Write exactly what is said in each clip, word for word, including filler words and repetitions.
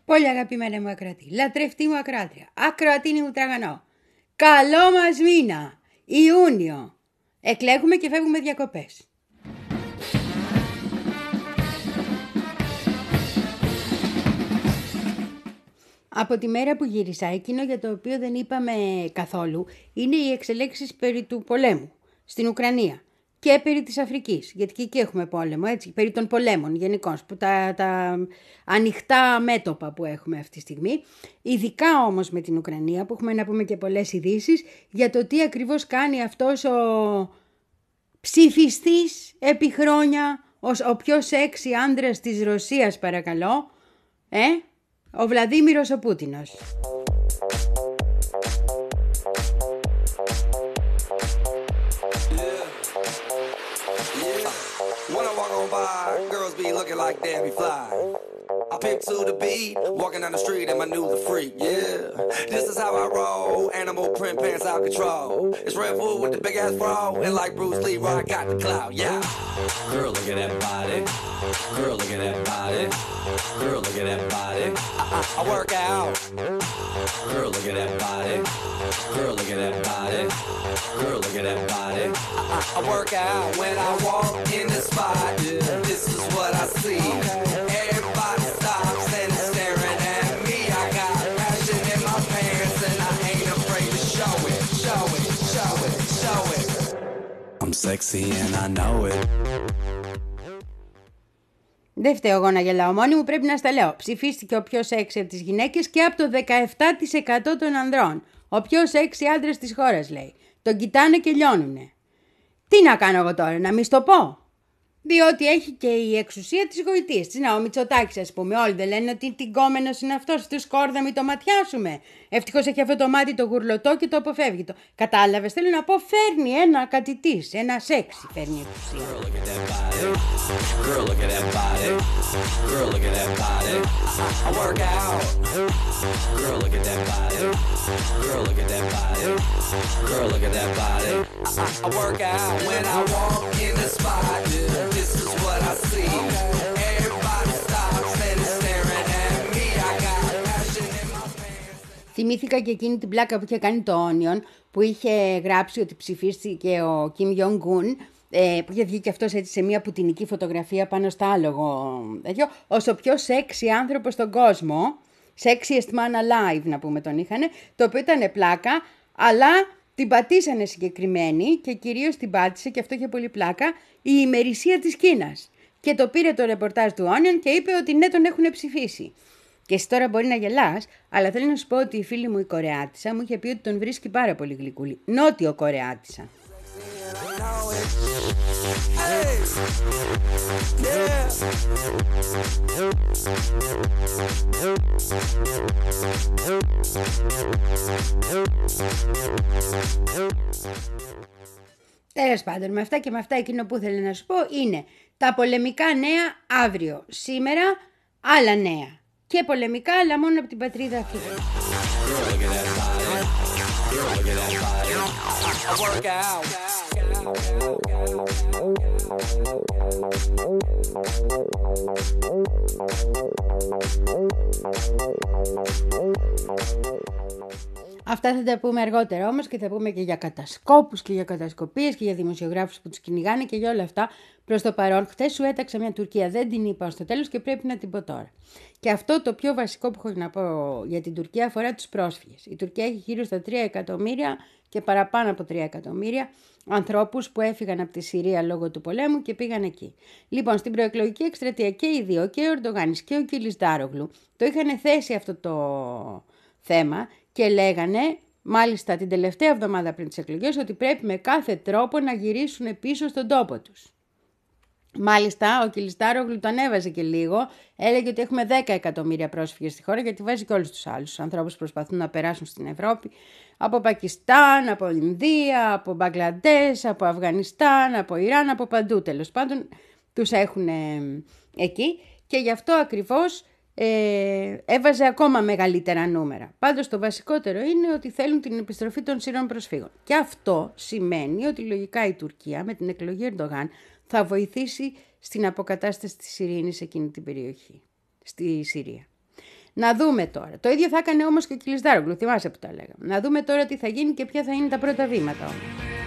Πολύ αγαπημένα μου ακροατή, λατρευτή μου ακροάτρια, ακροατίνη μου τραγανό. Καλό μας μήνα, Ιούνιο. Εκλέγουμε και φεύγουμε διακοπές. Από τη μέρα που γύρισα, εκείνο για το οποίο δεν είπαμε καθόλου, είναι οι εξελίξεις περί του πολέμου στην Ουκρανία και περί της Αφρικής, γιατί και εκεί έχουμε πόλεμο, έτσι, περί των πολέμων γενικώς, που τα, τα ανοιχτά μέτωπα που έχουμε αυτή τη στιγμή, ειδικά όμως με την Ουκρανία, που έχουμε να πούμε και πολλές ειδήσεις για το τι ακριβώς κάνει αυτός ο ψηφιστής επί χρόνια, ο πιο σεξι άντρας της Ρωσίας, παρακαλώ, ε, ο Βλαδίμηρος ο Πούτινος. When I walk on by, girls be looking like Debbie Fly. I pick to the beat, walking down the street and my new the freak, yeah. This is how I roll, animal print pants out control. It's Red Bull with the big ass bra, and like Bruce Lee, I got the clout, yeah. Girl, look at that body. Girl, look at that body. Girl, look at that body. I, I, I work out. Girl, look at that body. Girl, look at that body. Girl, look at that body. I, I, I work out when I walk in the spot. This is what I see. Everybody stops and is staring at me. I got passion in my pants and I ain't afraid to show it, show it, show it, show it. I'm sexy and I know it. Δεν φταίω εγώ να γελάω μόνη μου, πρέπει να στα λέω. Ψηφίστηκε ο πιο σεξι από τις γυναίκες και από το δεκαεπτά τοις εκατό των ανδρών. Ο πιο σεξι άντρας της χώρας, λέει. Τον κοιτάνε και λιώνουνε. Τι να κάνω εγώ τώρα, να μη στο πω? Διότι έχει και η εξουσία της γοητείας. Τι να, ο Μητσοτάκης, ας πούμε. Όλοι δεν λένε ότι τυγκόμενος είναι αυτός, του σκόρδα μην το ματιάσουμε. Ευτυχώς έχει αυτό το μάτι το γουρλωτό και το αποφεύγει. Το. Κατάλαβες, θέλω να πω, φέρνει ένα κάτι της, ένα σεξι φέρνει εξουσία. Girl, look at that body. Girl, look at that body. I work out. Girl, look at that body. Girl, look at that body. Girl, look at that body. I work out when I walk in the spot. This is what I see. Everybody stops and is staring at me. I got passion in my pants. Θυμήθηκα και εκείνη την πλάκα που είχε κάνει το Onion, που είχε γράψει ότι ψηφίστηκε ο Κιμ Jong-un, Ε, που είχε βγει και αυτός έτσι σε μια πουτινική φωτογραφία πάνω στο άλογο, τέτοιο, ως ο πιο σεξι άνθρωπος στον κόσμο, sexiest man alive να πούμε τον είχανε, το οποίο ήταν πλάκα, αλλά την πατήσανε συγκεκριμένη και κυρίως την πάτησε, και αυτό είχε πολύ πλάκα, η ημερησία της Κίνας. Και το πήρε το ρεπορτάζ του Onion και είπε ότι ναι, τον έχουν ψηφίσει. Και εσύ τώρα μπορεί να γελάς, αλλά θέλω να σου πω ότι η φίλη μου η Κορεάτισσα μου είχε πει ότι τον βρίσκει πάρα πολύ γλυκούλη. Νότιο Κορεάτισσα. Hey, yeah. Τέλος πάντων, με αυτά και με αυτά εκείνο που ήθελα να σου πω είναι τα πολεμικά νέα αύριο. Σήμερα άλλα νέα. Και πολεμικά, αλλά μόνο από την πατρίδα αυτή. Αυτά θα τα πούμε αργότερα όμως, και θα πούμε και για κατασκόπους και για κατασκοπίες και για δημοσιογράφους που τους κυνηγάνε και για όλα αυτά. Προς το παρόν, χθες σου έταξα μια Τουρκία, δεν την είπα στο τέλος και πρέπει να την πω τώρα. Και αυτό το πιο βασικό που έχω να πω για την Τουρκία αφορά τους πρόσφυγες. Η Τουρκία έχει γύρω στα τρία εκατομμύρια και παραπάνω από τρία εκατομμύρια ανθρώπους που έφυγαν από τη Συρία λόγω του πολέμου και πήγαν εκεί. Λοιπόν, στην προεκλογική εκστρατεία και οι δύο, και ο Ερντογάνης και ο Κιλισντάρογλου, το είχαν θέσει αυτό το θέμα και λέγανε, μάλιστα την τελευταία εβδομάδα πριν τις εκλογές, ότι πρέπει με κάθε τρόπο να γυρίσουν πίσω στον τόπο τους. Μάλιστα, ο Κιλισντάρογλου τον έβαζε και λίγο, έλεγε ότι έχουμε δέκα εκατομμύρια πρόσφυγες στη χώρα, γιατί βάζει και όλους τους άλλους τους ανθρώπους που προσπαθούν να περάσουν στην Ευρώπη, από Πακιστάν, από Ινδία, από Μπαγκλαντές, από Αφγανιστάν, από Ιράν, από παντού τέλος πάντων, τους έχουν εκεί, και γι' αυτό ακριβώς ε, έβαζε ακόμα μεγαλύτερα νούμερα. Πάντως το βασικότερο είναι ότι θέλουν την επιστροφή των Σύρων προσφύγων. Και αυτό σημαίνει ότι λογικά η Τουρκία με την εκλογή Ερντογάν θα βοηθήσει στην αποκατάσταση της ειρήνης σε εκείνη την περιοχή, στη Συρία. Να δούμε τώρα. Το ίδιο θα έκανε όμως και ο Κιλισδάρογλου, θυμάσαι που τα λέγαμε. Να δούμε τώρα τι θα γίνει και ποια θα είναι τα πρώτα βήματα όμως.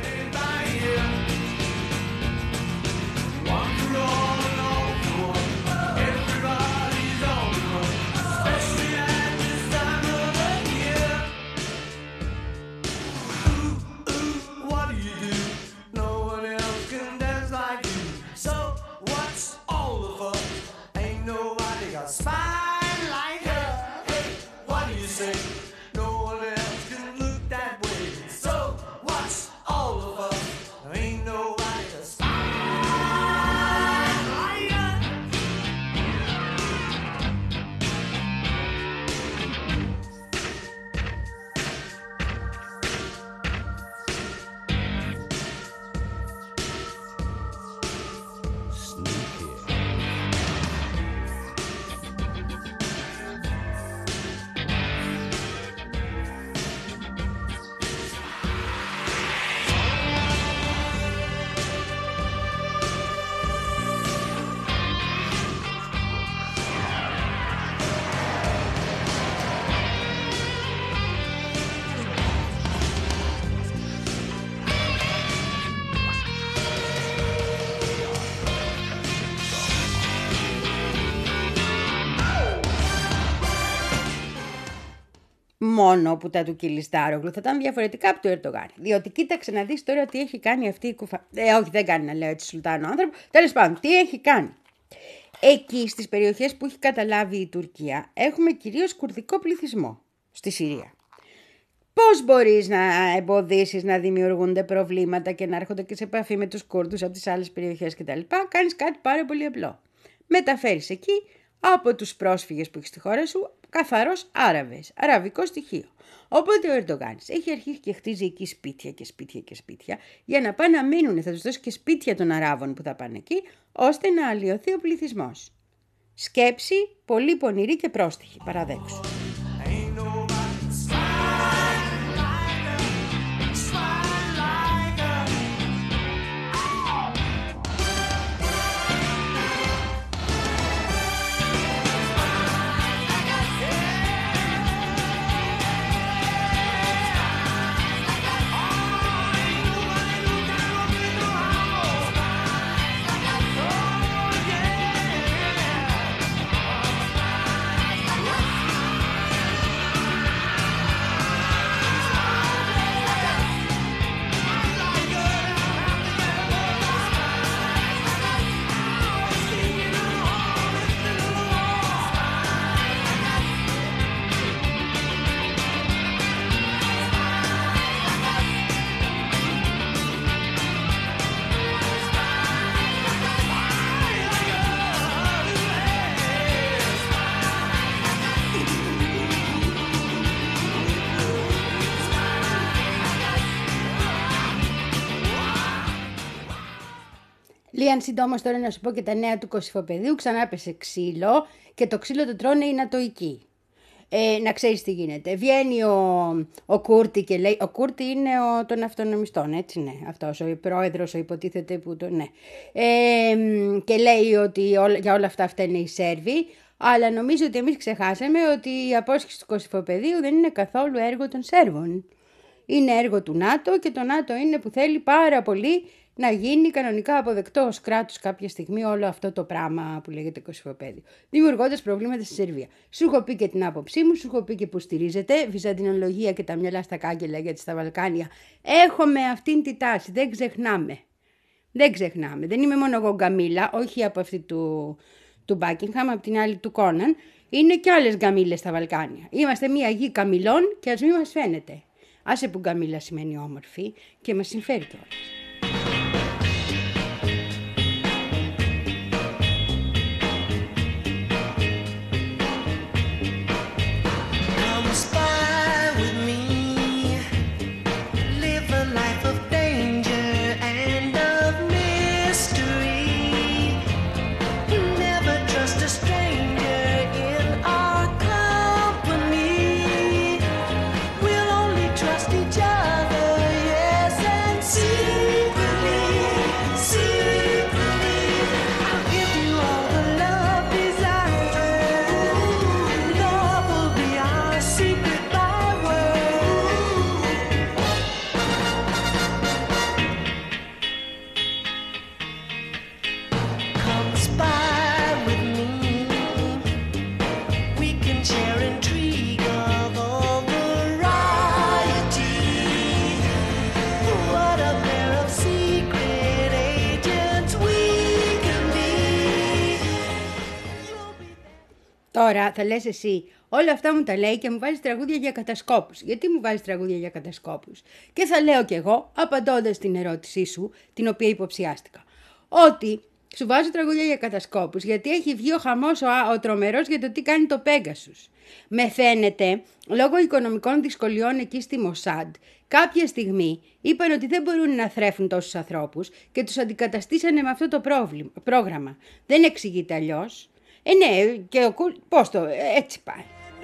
Μόνο που τα του Κιλισδάρογλου θα ήταν διαφορετικά από του Ερντογάν. Διότι κοίταξε να δεις τώρα τι έχει κάνει αυτή η κουφα... Ε, όχι, δεν κάνει να λέω έτσι σουλτάνο άνθρωπο. Τέλος πάντων, τι έχει κάνει. Εκεί στις περιοχές που έχει καταλάβει η Τουρκία έχουμε κυρίως κουρδικό πληθυσμό στη Συρία. Πώς μπορείς να εμποδίσεις να δημιουργούνται προβλήματα και να έρχονται και σε επαφή με τους Κούρδους από τις άλλες περιοχές κτλ. Κάνεις κάτι πάρα πολύ απλό. Μεταφέρεις εκεί από τους πρόσφυγες που έχεις στη χώρα σου καθαρός Άραβες, αραβικό στοιχείο. Οπότε ο Ερντογάνης έχει αρχίσει και χτίζει εκεί σπίτια και σπίτια και σπίτια για να πάνε να μείνουν. Θα τους δώσει και σπίτια των Αράβων που θα πάνε εκεί, ώστε να αλλοιωθεί ο πληθυσμός. Σκέψη πολύ πονηρή και πρόστιχη, παραδέξου. Λίαν, συντόμως τώρα να σου πω και τα νέα του Κωσυφοπεδίου. Ξανά πέσε ξύλο και το ξύλο το τρώνε οι Νατοικοί. Ε, να ξέρεις τι γίνεται. Βγαίνει ο, ο Κούρτι και λέει. Ο Κούρτι είναι ο, των αυτονομιστών, έτσι, ναι. Αυτός ο πρόεδρος, ο υποτίθεται που το. Ναι. Ε, και λέει ότι όλα, για όλα αυτά φταίνε οι Σέρβοι. Αλλά νομίζω ότι εμείς ξεχάσαμε ότι η απόσχηση του Κωσυφοπεδίου δεν είναι καθόλου έργο των Σέρβων. Είναι έργο του ΝΑΤΟ και το ΝΑΤΟ είναι που θέλει πάρα πολύ να γίνει κανονικά αποδεκτό ως κράτος κάποια στιγμή όλο αυτό το πράγμα που λέγεται Κωσυφοπέδιο, δημιουργώντας προβλήματα στη Σερβία. Σου έχω πει και την άποψή μου, σου έχω πει και που στηρίζεται, βυζαντινολογία και τα μυαλά στα κάγκελα γιατί στα Βαλκάνια. Έχουμε αυτήν τη τάση, δεν ξεχνάμε. Δεν ξεχνάμε. Δεν είμαι μόνο εγώ γκαμίλα, όχι από αυτή του, του Μπάκιγχαμ, από την άλλη του Κόναν. Είναι και άλλες γκαμίλες στα Βαλκάνια. Είμαστε μια γη καμιλών και ας μην μας φαίνεται. Άσε που γκαμίλα σημαίνει όμορφη και μας συμφέρει κιόλας. Each other, yes, and see. Τώρα θα λες εσύ, όλα αυτά μου τα λέει και μου βάζεις τραγούδια για κατασκόπους. Γιατί μου βάζεις τραγούδια για κατασκόπους? Και θα λέω κι εγώ, απαντώντας την ερώτησή σου, την οποία υποψιάστηκα, ότι σου βάζω τραγούδια για κατασκόπους γιατί έχει βγει ο χαμός ο, ο τρομερός για το τι κάνει το Pegasus. Με φαίνεται, λόγω οικονομικών δυσκολιών εκεί στη Μοσάντ, κάποια στιγμή είπαν ότι δεν μπορούν να θρέφουν τόσους ανθρώπους και τους αντικαταστήσανε με αυτό το πρόβλημα, πρόγραμμα. Δεν εξηγείται αλλιώς. Ε, ναι, και ο κουλ... πώς το... έτσι πάει.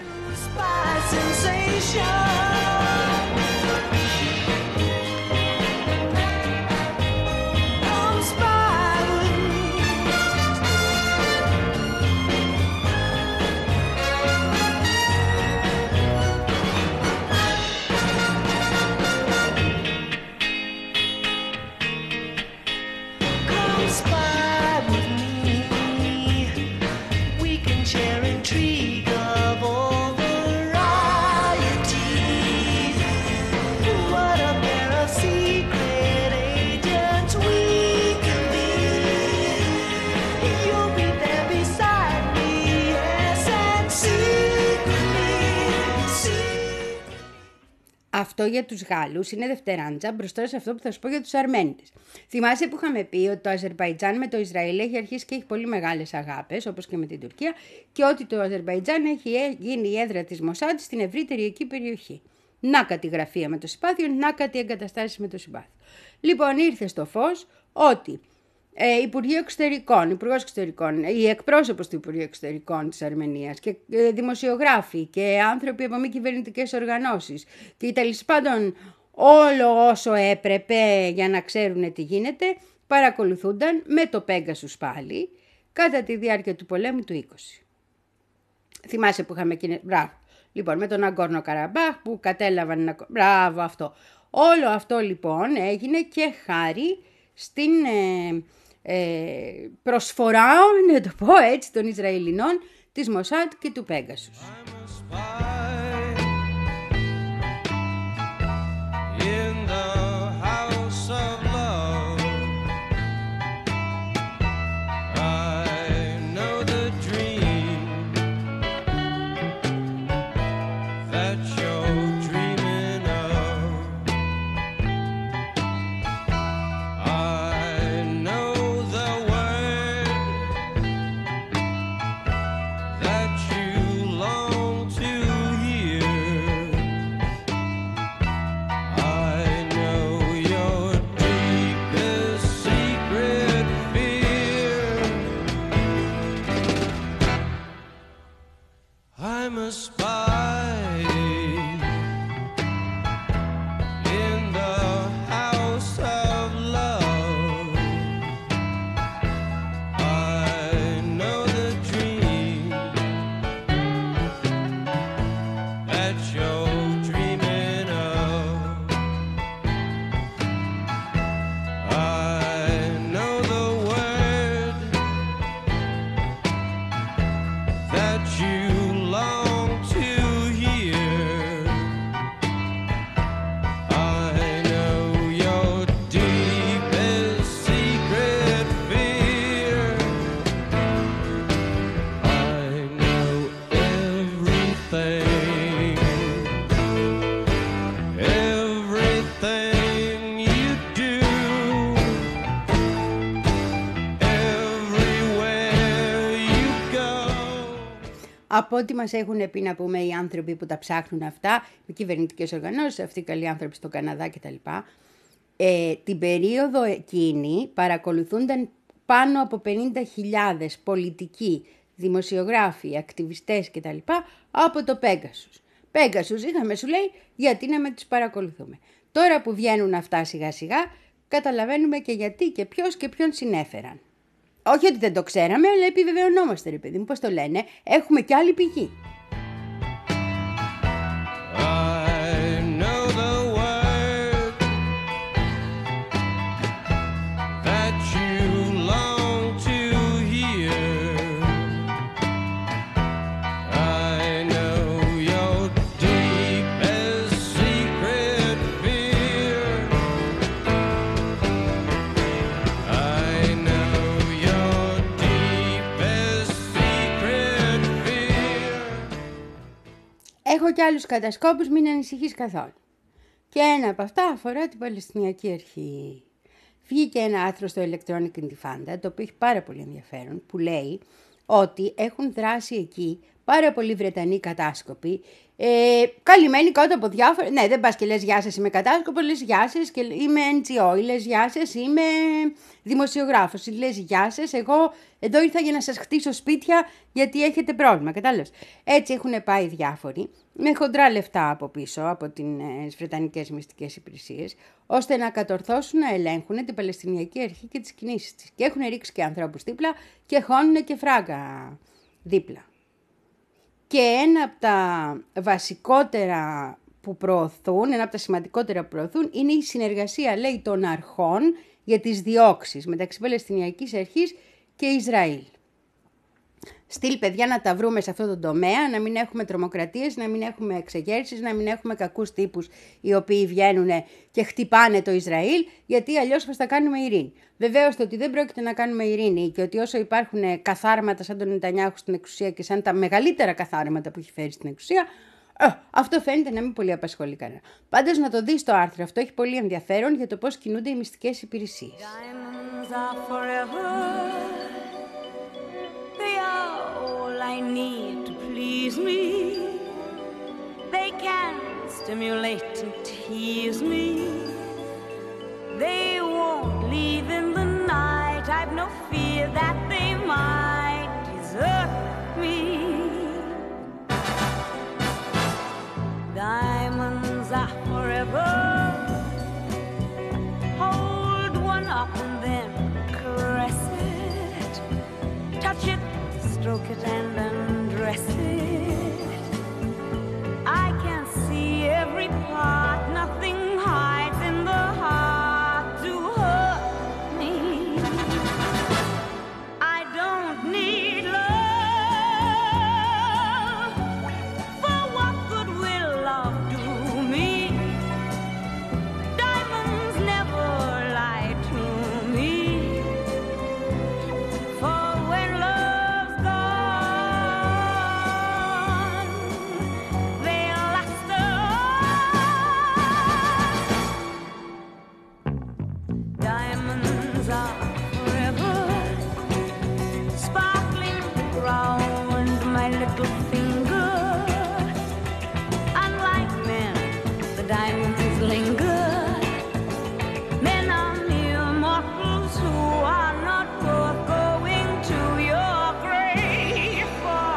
Αυτό για τους Γάλλους είναι δευτεράντζα μπροστά σε αυτό που θα σου πω για τους Αρμένιδες. Θυμάσαι που είχαμε πει ότι το Αζερμπαϊτζάν με το Ισραήλ έχει αρχίσει και έχει πολύ μεγάλες αγάπες, όπως και με την Τουρκία, και ότι το Αζερμπαϊτζάν έχει γίνει η έδρα της Μοσάντ στην ευρύτερη εκεί περιοχή. Να κάτι γραφεία με το συμπάθειο, να κάτι εγκαταστάσεις με το συμπάθειο. Λοιπόν, ήρθε στο φως ότι ε, Υπουργείο Εξωτερικών, Υπουργός Εξωτερικών, η εκπρόσωπος του Υπουργείου Εξωτερικών της Αρμενίας και ε, δημοσιογράφοι και άνθρωποι από μη κυβερνητικές οργανώσεις και τέλος πάντων όλο όσο έπρεπε για να ξέρουν τι γίνεται, παρακολουθούνταν με το Pegasus πάλι κατά τη διάρκεια του πολέμου του είκοσι. Θυμάσαι που είχαμε κοινε... Μπράβο. Λοιπόν, με τον Αγκόρνο Καραμπάχ που κατέλαβαν να... Μπράβο αυτό. Όλο αυτό λοιπόν έγινε και χάρη στην ε, ε, προσφορά, να το πω έτσι, των Ισραηλινών, της Μοσάντ και του Pegasus. Από ό,τι μας έχουν πει να πούμε οι άνθρωποι που τα ψάχνουν αυτά, οι κυβερνητικές οργανώσεις, αυτοί οι καλοί άνθρωποι στο Καναδά κτλ. Ε, την περίοδο εκείνη παρακολουθούνταν πάνω από πενήντα χιλιάδες πολιτικοί, δημοσιογράφοι, ακτιβιστές κτλ. Από το Pegasus. Pegasus είχαμε, σου λέει, γιατί να με τους παρακολουθούμε. Τώρα που βγαίνουν αυτά σιγά σιγά, καταλαβαίνουμε και γιατί και ποιος και ποιον συνέφεραν. Όχι ότι δεν το ξέραμε, αλλά επιβεβαιωνόμαστε, ρε παιδί μου, πώς το λένε, έχουμε κι άλλη πηγή. Fear και άλλους κατασκόπους, μην ανησυχείς καθόλου. Και ένα από αυτά αφορά την Παλαιστινιακή Αρχή. Βγήκε ένα άρθρο στο Electronic Intifada, το οποίο έχει πάρα πολύ ενδιαφέρον, που λέει ότι έχουν δράσει εκεί πάρα πολλοί Βρετανοί κατάσκοποι, ε, καλυμμένοι κάτω από διάφορα. Ναι, δεν πας και λες γεια σας, είμαι κατάσκοπος, λες γεια σας και είμαι εν τζι ο, λες γεια σας, είμαι δημοσιογράφος, λες γεια σας, εγώ εδώ ήρθα για να σας χτίσω σπίτια γιατί έχετε πρόβλημα, κατάλαβες. Έτσι έχουν πάει διάφοροι, με χοντρά λεφτά από πίσω από τις Βρετανικές μυστικές υπηρεσίες, ώστε να κατορθώσουν να ελέγχουν την Παλαιστινιακή Αρχή και τις κινήσεις της. Και έχουν ρίξει και ανθρώπους δίπλα και χώνουν και φράγκα δίπλα. Και ένα από τα βασικότερα που προωθούν, ένα από τα σημαντικότερα που προωθούν, είναι η συνεργασία, λέει, των αρχών για τις διώξεις μεταξύ Παλαιστινιακής Αρχής και Ισραήλ. Στείλ, παιδιά, να τα βρούμε σε αυτό το τομέα, να μην έχουμε τρομοκρατίες, να μην έχουμε εξεγέρσεις, να μην έχουμε κακούς τύπους οι οποίοι βγαίνουν και χτυπάνε το Ισραήλ, γιατί αλλιώς θα τα κάνουμε ειρήνη. Βεβαίως το ότι δεν πρόκειται να κάνουμε ειρήνη και ότι όσο υπάρχουν καθάρματα σαν τον Νετανιάχου στην εξουσία και σαν τα μεγαλύτερα καθάρματα που έχει φέρει στην εξουσία, ε, αυτό φαίνεται να μην πολύ απασχολεί κανένα. Πάντως να το δεις το άρθρο αυτό, έχει πολύ ενδιαφέρον για το πώς κινούνται οι μυστικές υπηρεσίες. I need to please me. They can stimulate and tease me. They won't leave in the night. I've no fear that they might desert me. Diamonds are forever. Hold one up and then caress it. Touch it, stroke it and undress it. I can see every part, nothing hides in the heart to hurt me. I don't need love, for what good will love do me? Diamonds never lie to me, for when love diamonds linger. Men are mere mortals who are not worth going to your grave for.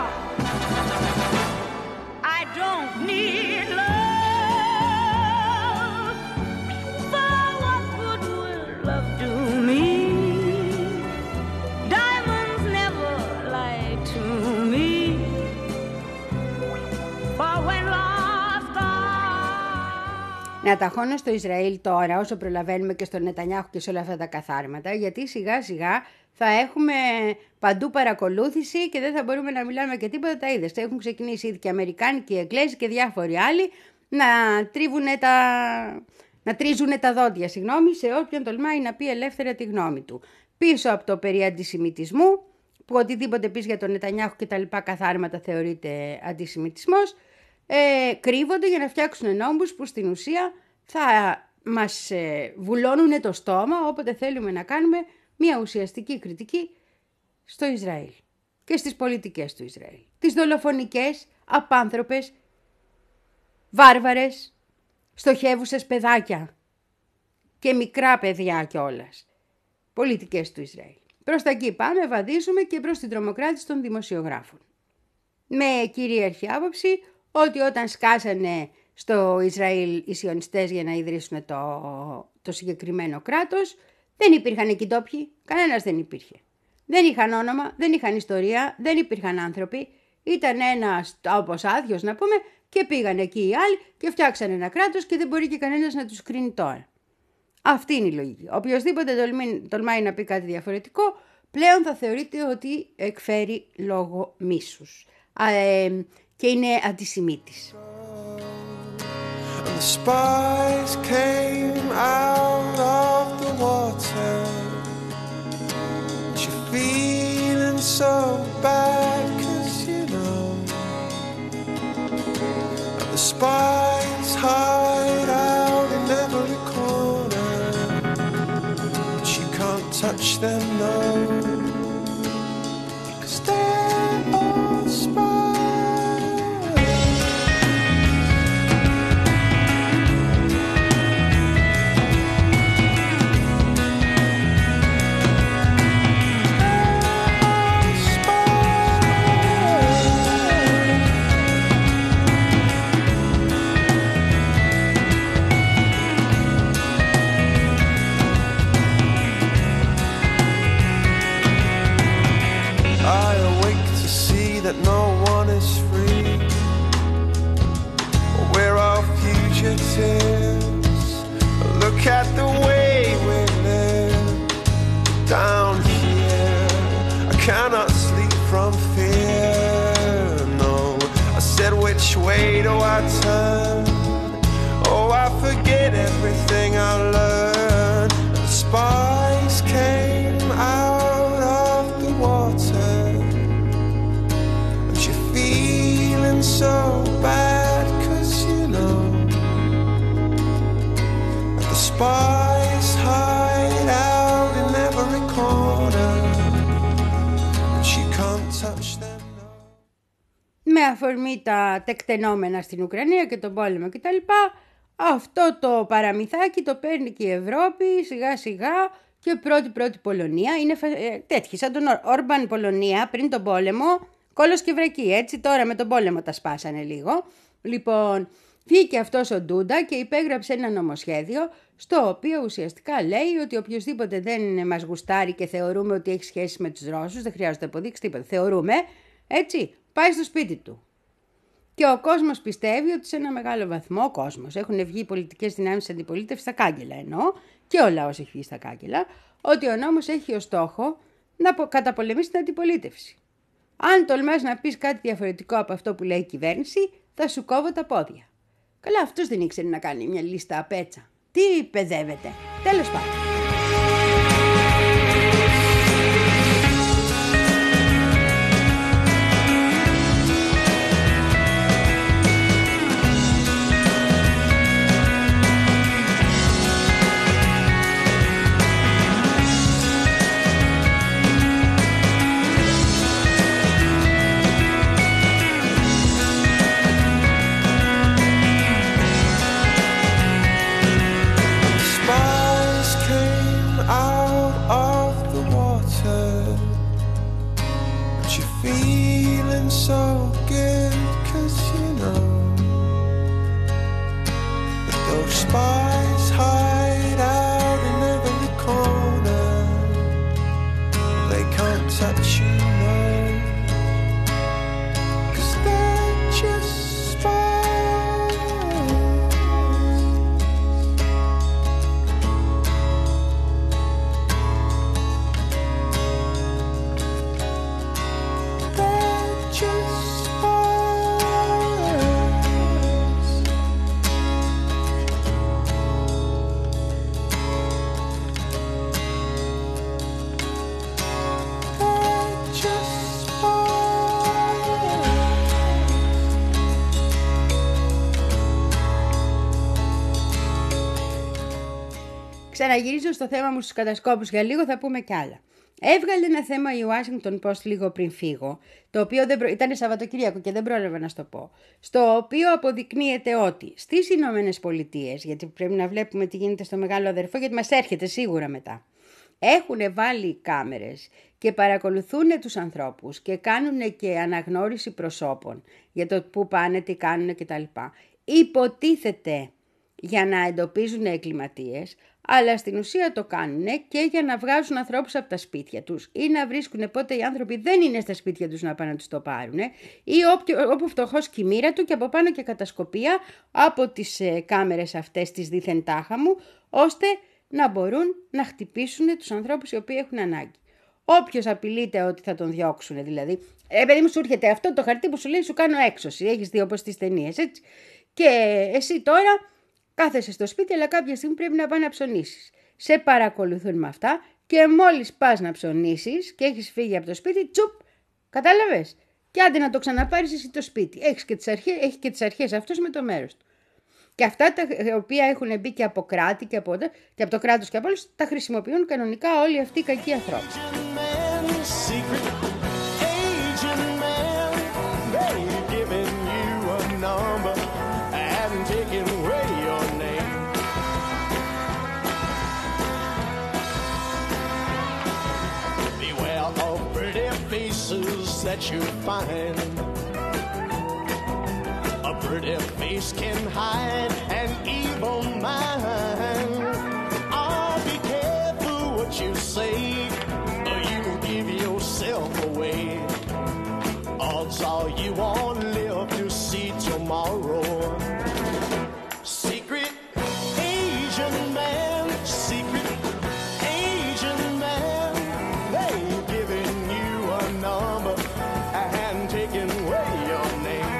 I don't need love, for what good will love do me? Diamonds never lie to me, for when love. Να ταχώνω στο Ισραήλ τώρα, όσο προλαβαίνουμε, και στον Νετανιάχου και σε όλα αυτά τα καθάρματα, γιατί σιγά σιγά θα έχουμε παντού παρακολούθηση και δεν θα μπορούμε να μιλάμε και τίποτα. Τα είδες. Έχουν ξεκινήσει ήδη και Αμερικάνοι και οι Εγγλέζοι και διάφοροι άλλοι να τρίβουνε τα... να τρίζουν τα δόντια, συγγνώμη, σε όποιον τολμάει να πει ελεύθερα τη γνώμη του. Πίσω από το περί αντισημιτισμού, που οτιδήποτε πεις για τον Νετανιάχου και τα λοιπά καθάρματα θεωρείται αντισημιτισμός, Ε, κρύβονται για να φτιάξουν νόμους που στην ουσία θα μας ε, βουλώνουν το στόμα όποτε θέλουμε να κάνουμε μια ουσιαστική κριτική στο Ισραήλ και στις πολιτικές του Ισραήλ. Τις δολοφονικές, απάνθρωπες, βάρβαρες, στοχεύουσες παιδάκια και μικρά παιδιά κιόλας. Πολιτικές του Ισραήλ. Προς τα εκεί πάμε, βαδίζουμε και προς την τρομοκράτηση των δημοσιογράφων. Με κυρίαρχη άποψη ότι όταν σκάσανε στο Ισραήλ οι σιωνιστές για να ιδρύσουν το, το συγκεκριμένο κράτος, δεν υπήρχαν εκεί τόπιοι, κανένας δεν υπήρχε. Δεν είχαν όνομα, δεν είχαν ιστορία, δεν υπήρχαν άνθρωποι, ήταν ένας όπως άδειος να πούμε και πήγαν εκεί οι άλλοι και φτιάξανε ένα κράτος και δεν μπορεί και κανένας να τους κρίνει τώρα. Αυτή είναι η λογική. Οποιοςδήποτε τολμάει, τολμάει να πει κάτι διαφορετικό, πλέον θα θεωρείται ότι εκφέρει λόγο μίσους. Ε, και είναι αντισημίτης. The spies came out of the water. You're feeling so bad, 'cause you know the touch them, no, 'cause they're all spies. That no one is free, we're all fugitives. Look at the way we live down here. I cannot sleep from fear, no. I said, which way do I turn? Oh, I forget everything I learned. The spies came out of the water. So bad, 'cause you know the spies hide out in every corner, but you can't touch them. Με αφορμή τα τεκτενόμενα στην Ουκρανία και τον πόλεμο κτλ, αυτό το παραμυθάκι το παίρνει και η Ευρώπη σιγά σιγά και πρώτη πρώτη Πολωνία είναι φα... ε, τέτοιοι σαν τον Όρμπαν Πολωνία πριν τον πόλεμο. Κόλος και βρακή, έτσι, τώρα με τον πόλεμο τα σπάσανε λίγο. Λοιπόν, βγήκε αυτός ο Ντούντα και υπέγραψε ένα νομοσχέδιο, στο οποίο ουσιαστικά λέει ότι οποιοσδήποτε δεν μας γουστάρει και θεωρούμε ότι έχει σχέση με τους Ρώσους, δεν χρειάζεται αποδείξει τίποτα, θεωρούμε, έτσι, πάει στο σπίτι του. Και ο κόσμος πιστεύει ότι σε ένα μεγάλο βαθμό, ο κόσμος, έχουν βγει οι πολιτικές δυνάμεις της αντιπολίτευσης στα κάγκελα εννοώ, και ο λαός έχει βγει στα κάγκελα, ότι ο νόμος έχει ως στόχο να καταπολεμήσει την αντιπολίτευση. Αν τολμάς να πεις κάτι διαφορετικό από αυτό που λέει η κυβέρνηση, θα σου κόβω τα πόδια. Καλά, αυτός δεν ήξερε να κάνει μια λίστα απέτσα. Τι παιδεύεται. Τέλος πάντων. So good, 'cause you know that those spies hide out in every corner. They can't touch you, no, 'cause they're just spies. They're just Ξαναγυρίζω στο θέμα μου στους κατασκόπους για λίγο, θα πούμε κι άλλα. Έβγαλε ένα θέμα η Washington Post λίγο πριν φύγω, το οποίο δεν προ... ήταν Σαββατοκύριακο και δεν πρόλαβα να στο πω, στο οποίο αποδεικνύεται ότι στις Ηνωμένες Πολιτείες, γιατί πρέπει να βλέπουμε τι γίνεται στο μεγάλο αδερφό, γιατί μας έρχεται σίγουρα μετά, έχουν βάλει κάμερες και παρακολουθούν τους ανθρώπους και κάνουν και αναγνώριση προσώπων για το πού πάνε, τι κάνουν κτλ. Υποτίθεται για να εντοπίζουν εγκληματίες, αλλά στην ουσία το κάνουν και για να βγάζουν ανθρώπους από τα σπίτια τους ή να βρίσκουν πότε οι άνθρωποι δεν είναι στα σπίτια τους να πάνε να τους το πάρουν ή όποιο, όπου φτωχός και η μοίρα του και από πάνω και κατασκοπία από τις ε, κάμερες αυτές της δίθεν τάχα μου, ώστε να μπορούν να χτυπήσουν τους ανθρώπους οι οποίοι έχουν ανάγκη. Όποιος απειλείται ότι θα τον διώξουν, δηλαδή, ε, παιδί μου, σου έρχεται αυτό το χαρτί που σου λέει σου κάνω έξωση, έχεις δει όπως τις ταινίες, έτσι, και εσύ τώρα κάθεσαι στο σπίτι, αλλά κάποια στιγμή πρέπει να πάει να ψωνίσεις. Σε παρακολουθούν με αυτά και μόλις πας να ψωνίσεις και έχεις φύγει από το σπίτι, τσουπ, κατάλαβες. Και άντε να το ξαναπάρεις εσύ το σπίτι. Έχεις και τις αρχές, έχει και τις αρχές αυτός με το μέρος του. Και αυτά τα οποία έχουν μπει και από κράτη και από, και από το κράτος και από όλους, τα χρησιμοποιούν κανονικά όλοι αυτοί οι κακοί ανθρώποι. That you find a pretty face can hide an evil mind. Oh, be careful what you say, or you will give yourself away. Odds are you won't live to see tomorrow. Secret Asian man, secret Asian man, they've given you a number and taking away your name.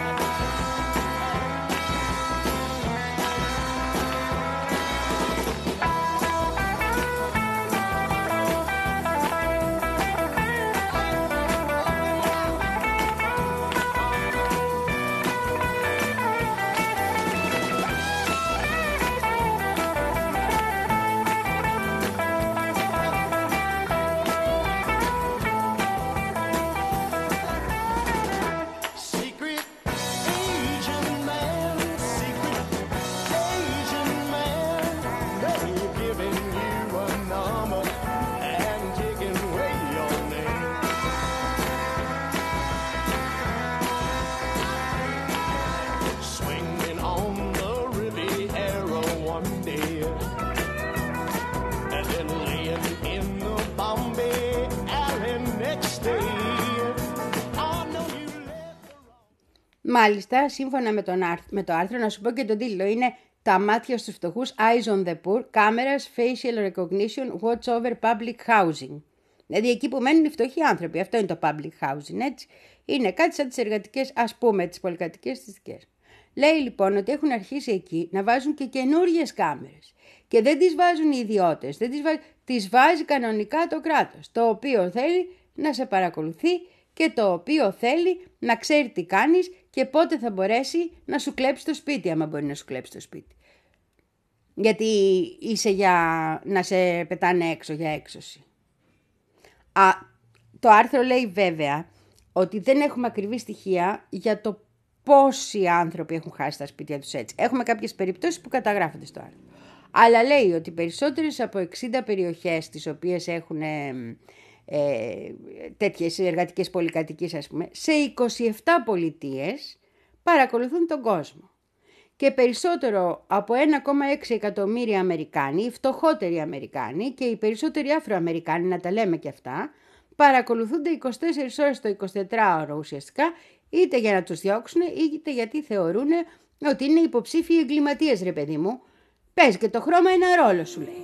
Μάλιστα, σύμφωνα με, τον άρθ, με το άρθρο, να σου πω και τον τίτλο, είναι «Τα μάτια στους φτωχούς, Eyes on the Poor, Cameras, Facial Recognition, Watch over Public Housing». Δηλαδή εκεί που μένουν οι φτωχοί άνθρωποι, αυτό είναι το public housing, έτσι. Είναι κάτι σαν τις εργατικές, ας πούμε, τις πολυκατοικίες τις δικές. Λέει λοιπόν ότι έχουν αρχίσει εκεί να βάζουν και καινούριες κάμερες. Και δεν τις βάζουν οι ιδιώτες, δεν τις, βάζ... τις βάζει κανονικά το κράτος, το οποίο θέλει να σε παρακολουθεί και το οποίο θέλει να ξέρει τι κάνεις και πότε θα μπορέσει να σου κλέψει το σπίτι, άμα μπορεί να σου κλέψει το σπίτι. Γιατί είσαι για να σε πετάνε έξω, για έξωση. Α, το άρθρο λέει βέβαια ότι δεν έχουμε ακριβή στοιχεία για το πόσοι άνθρωποι έχουν χάσει τα σπίτια τους έτσι. Έχουμε κάποιες περιπτώσεις που καταγράφονται στο άρθρο. Αλλά λέει ότι περισσότερες από εξήντα περιοχές τις οποίες έχουν ε, ε, τέτοιες εργατικές πολυκατοικίες, ας πούμε, σε είκοσι επτά πολιτείες παρακολουθούν τον κόσμο. Και περισσότερο από ένα κόμμα έξι εκατομμύρια Αμερικάνοι, οι φτωχότεροι Αμερικάνοι και οι περισσότεροι Αφροαμερικάνοι, να τα λέμε και αυτά, παρακολουθούνται είκοσι τέσσερις ώρες το εικοσιτετράωρο ουσιαστικά, είτε για να τους διώξουν, είτε γιατί θεωρούν ότι είναι υποψήφιοι εγκληματίες, ρε παιδί μου. Παίζει και το χρώμα ένα ρόλο, σου λέει.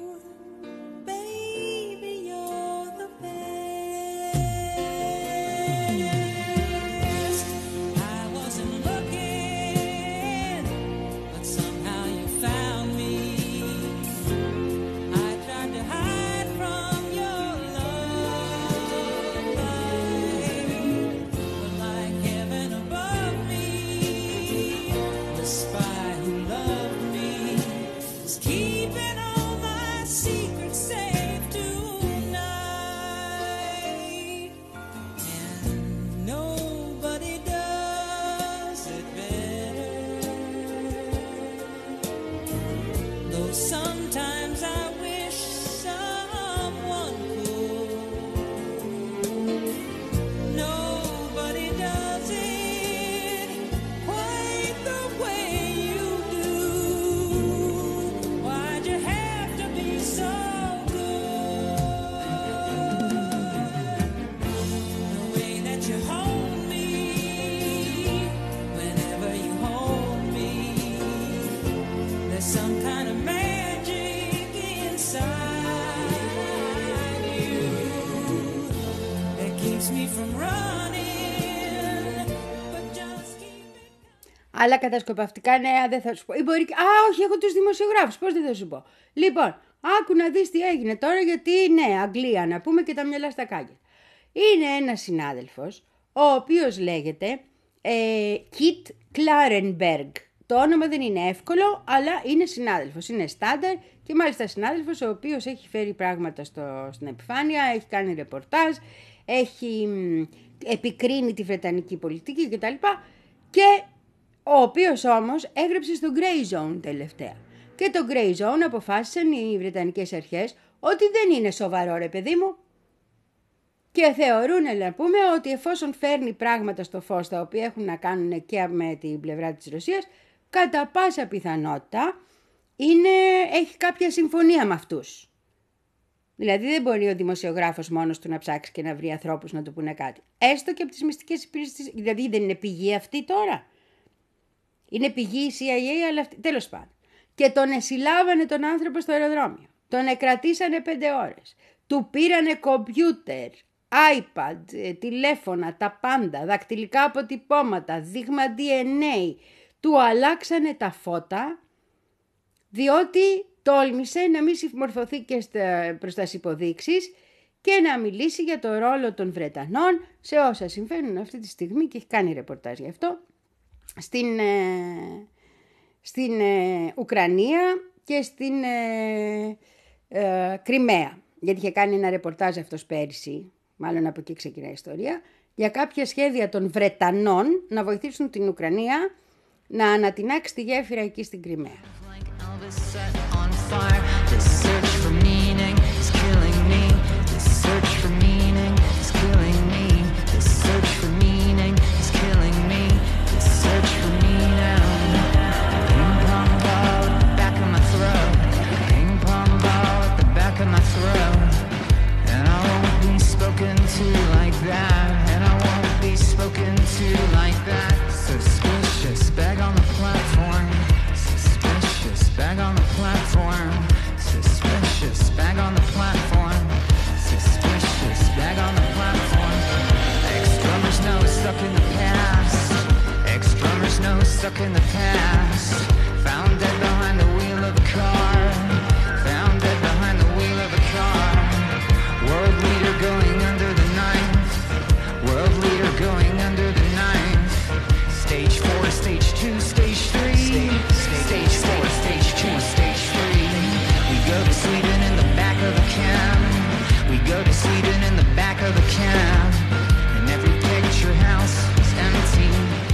Αλλά κατασκοπαυτικά νέα δεν θα σου πω. Ή μπορεί... Α, όχι, έχω τους δημοσιογράφους. Πώς δεν θα σου πω. Λοιπόν, άκου να δεις τι έγινε τώρα, γιατί ναι, Αγγλία να πούμε και τα μυαλά στα κάγια. Είναι ένας συνάδελφος, ο οποίος λέγεται ε, Kit Klarenberg. Το όνομα δεν είναι εύκολο, αλλά είναι συνάδελφος, είναι στάνταρ και μάλιστα συνάδελφος ο οποίος έχει φέρει πράγματα στο, στην επιφάνεια, έχει κάνει ρεπορτάζ, έχει επικρίνει τη βρετανική πολιτική κτλ. Και ο οποίος όμως έγραψε στο Grey Zone τελευταία. Και το Grey Zone αποφάσισαν οι βρετανικές αρχές ότι δεν είναι σοβαρό ρε παιδί μου. Και θεωρούν, να πούμε, ότι εφόσον φέρνει πράγματα στο φως τα οποία έχουν να κάνουν και με την πλευρά της Ρωσίας, κατά πάσα πιθανότητα είναι, έχει κάποια συμφωνία με αυτούς. Δηλαδή δεν μπορεί ο δημοσιογράφος μόνος του να ψάξει και να βρει ανθρώπους να του πούνε κάτι. Έστω και από τις μυστικές υπηρεσίες. Δηλαδή δεν είναι πηγή αυτή τώρα. Είναι πηγή η σι άι έι, αλλά αυτή, τέλος πάντων. Και τον εσυλλάβανε τον άνθρωπο στο αεροδρόμιο. Τον εκρατήσανε πέντε ώρες. Του πήρανε κομπιούτερ, iPad, τηλέφωνα, τα πάντα, δακτυλικά αποτυπώματα, δείγμα ντι εν έι. Του αλλάξανε τα φώτα, διότι τόλμησε να μην συμμορφωθεί και προς τις υποδείξεις και να μιλήσει για το ρόλο των Βρετανών σε όσα συμβαίνουν αυτή τη στιγμή και έχει κάνει ρεπορτάζ γι' αυτό στην, ε, στην ε, Ουκρανία και στην ε, ε, Κριμαία. Γιατί είχε κάνει ένα ρεπορτάζ αυτός πέρυσι, μάλλον από εκεί ξεκινάει η ιστορία, για κάποια σχέδια των Βρετανών να βοηθήσουν την Ουκρανία να ανατινάξει τη γέφυρα εκεί στην Κριμαία. Stuck in the past, found dead behind the wheel of a car, found dead behind the wheel of a car. World leader going under the knife, world leader going under the knife. Stage four, stage two, stage three, stage four, stage two, stage three. We go to Sweden in the back of the cab, we go to Sweden in the back of the cab, and every picture house is empty.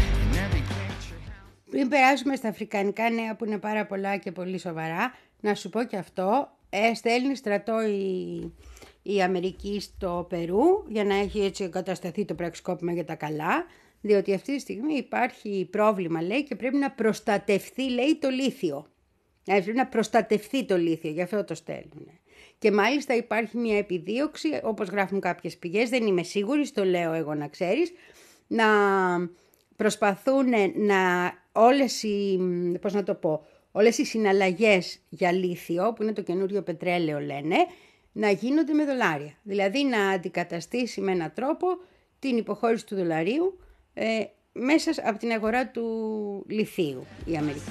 Πριν περάσουμε στα αφρικανικά νέα που είναι πάρα πολλά και πολύ σοβαρά, να σου πω και αυτό, ε, στέλνει στρατό η, η Αμερική στο Περού για να έχει έτσι εγκατασταθεί το πραξικόπημα για τα καλά, διότι αυτή τη στιγμή υπάρχει πρόβλημα, λέει, και πρέπει να προστατευθεί, λέει, το λίθιο. Ε, πρέπει να προστατευθεί το λίθιο, γι' αυτό το στέλνουν. Και μάλιστα υπάρχει μια επιδίωξη, όπως γράφουν κάποιες πηγές, δεν είμαι σίγουρη, στο λέω εγώ να ξέρεις, να προσπαθούν να όλες οι, πώς να το πω, όλες οι συναλλαγές για λίθιο, που είναι το καινούριο πετρέλαιο λένε, να γίνονται με δολάρια. Δηλαδή να αντικαταστήσει με έναν τρόπο την υποχώρηση του δολαρίου ε, μέσα από την αγορά του λιθίου η Αμερική.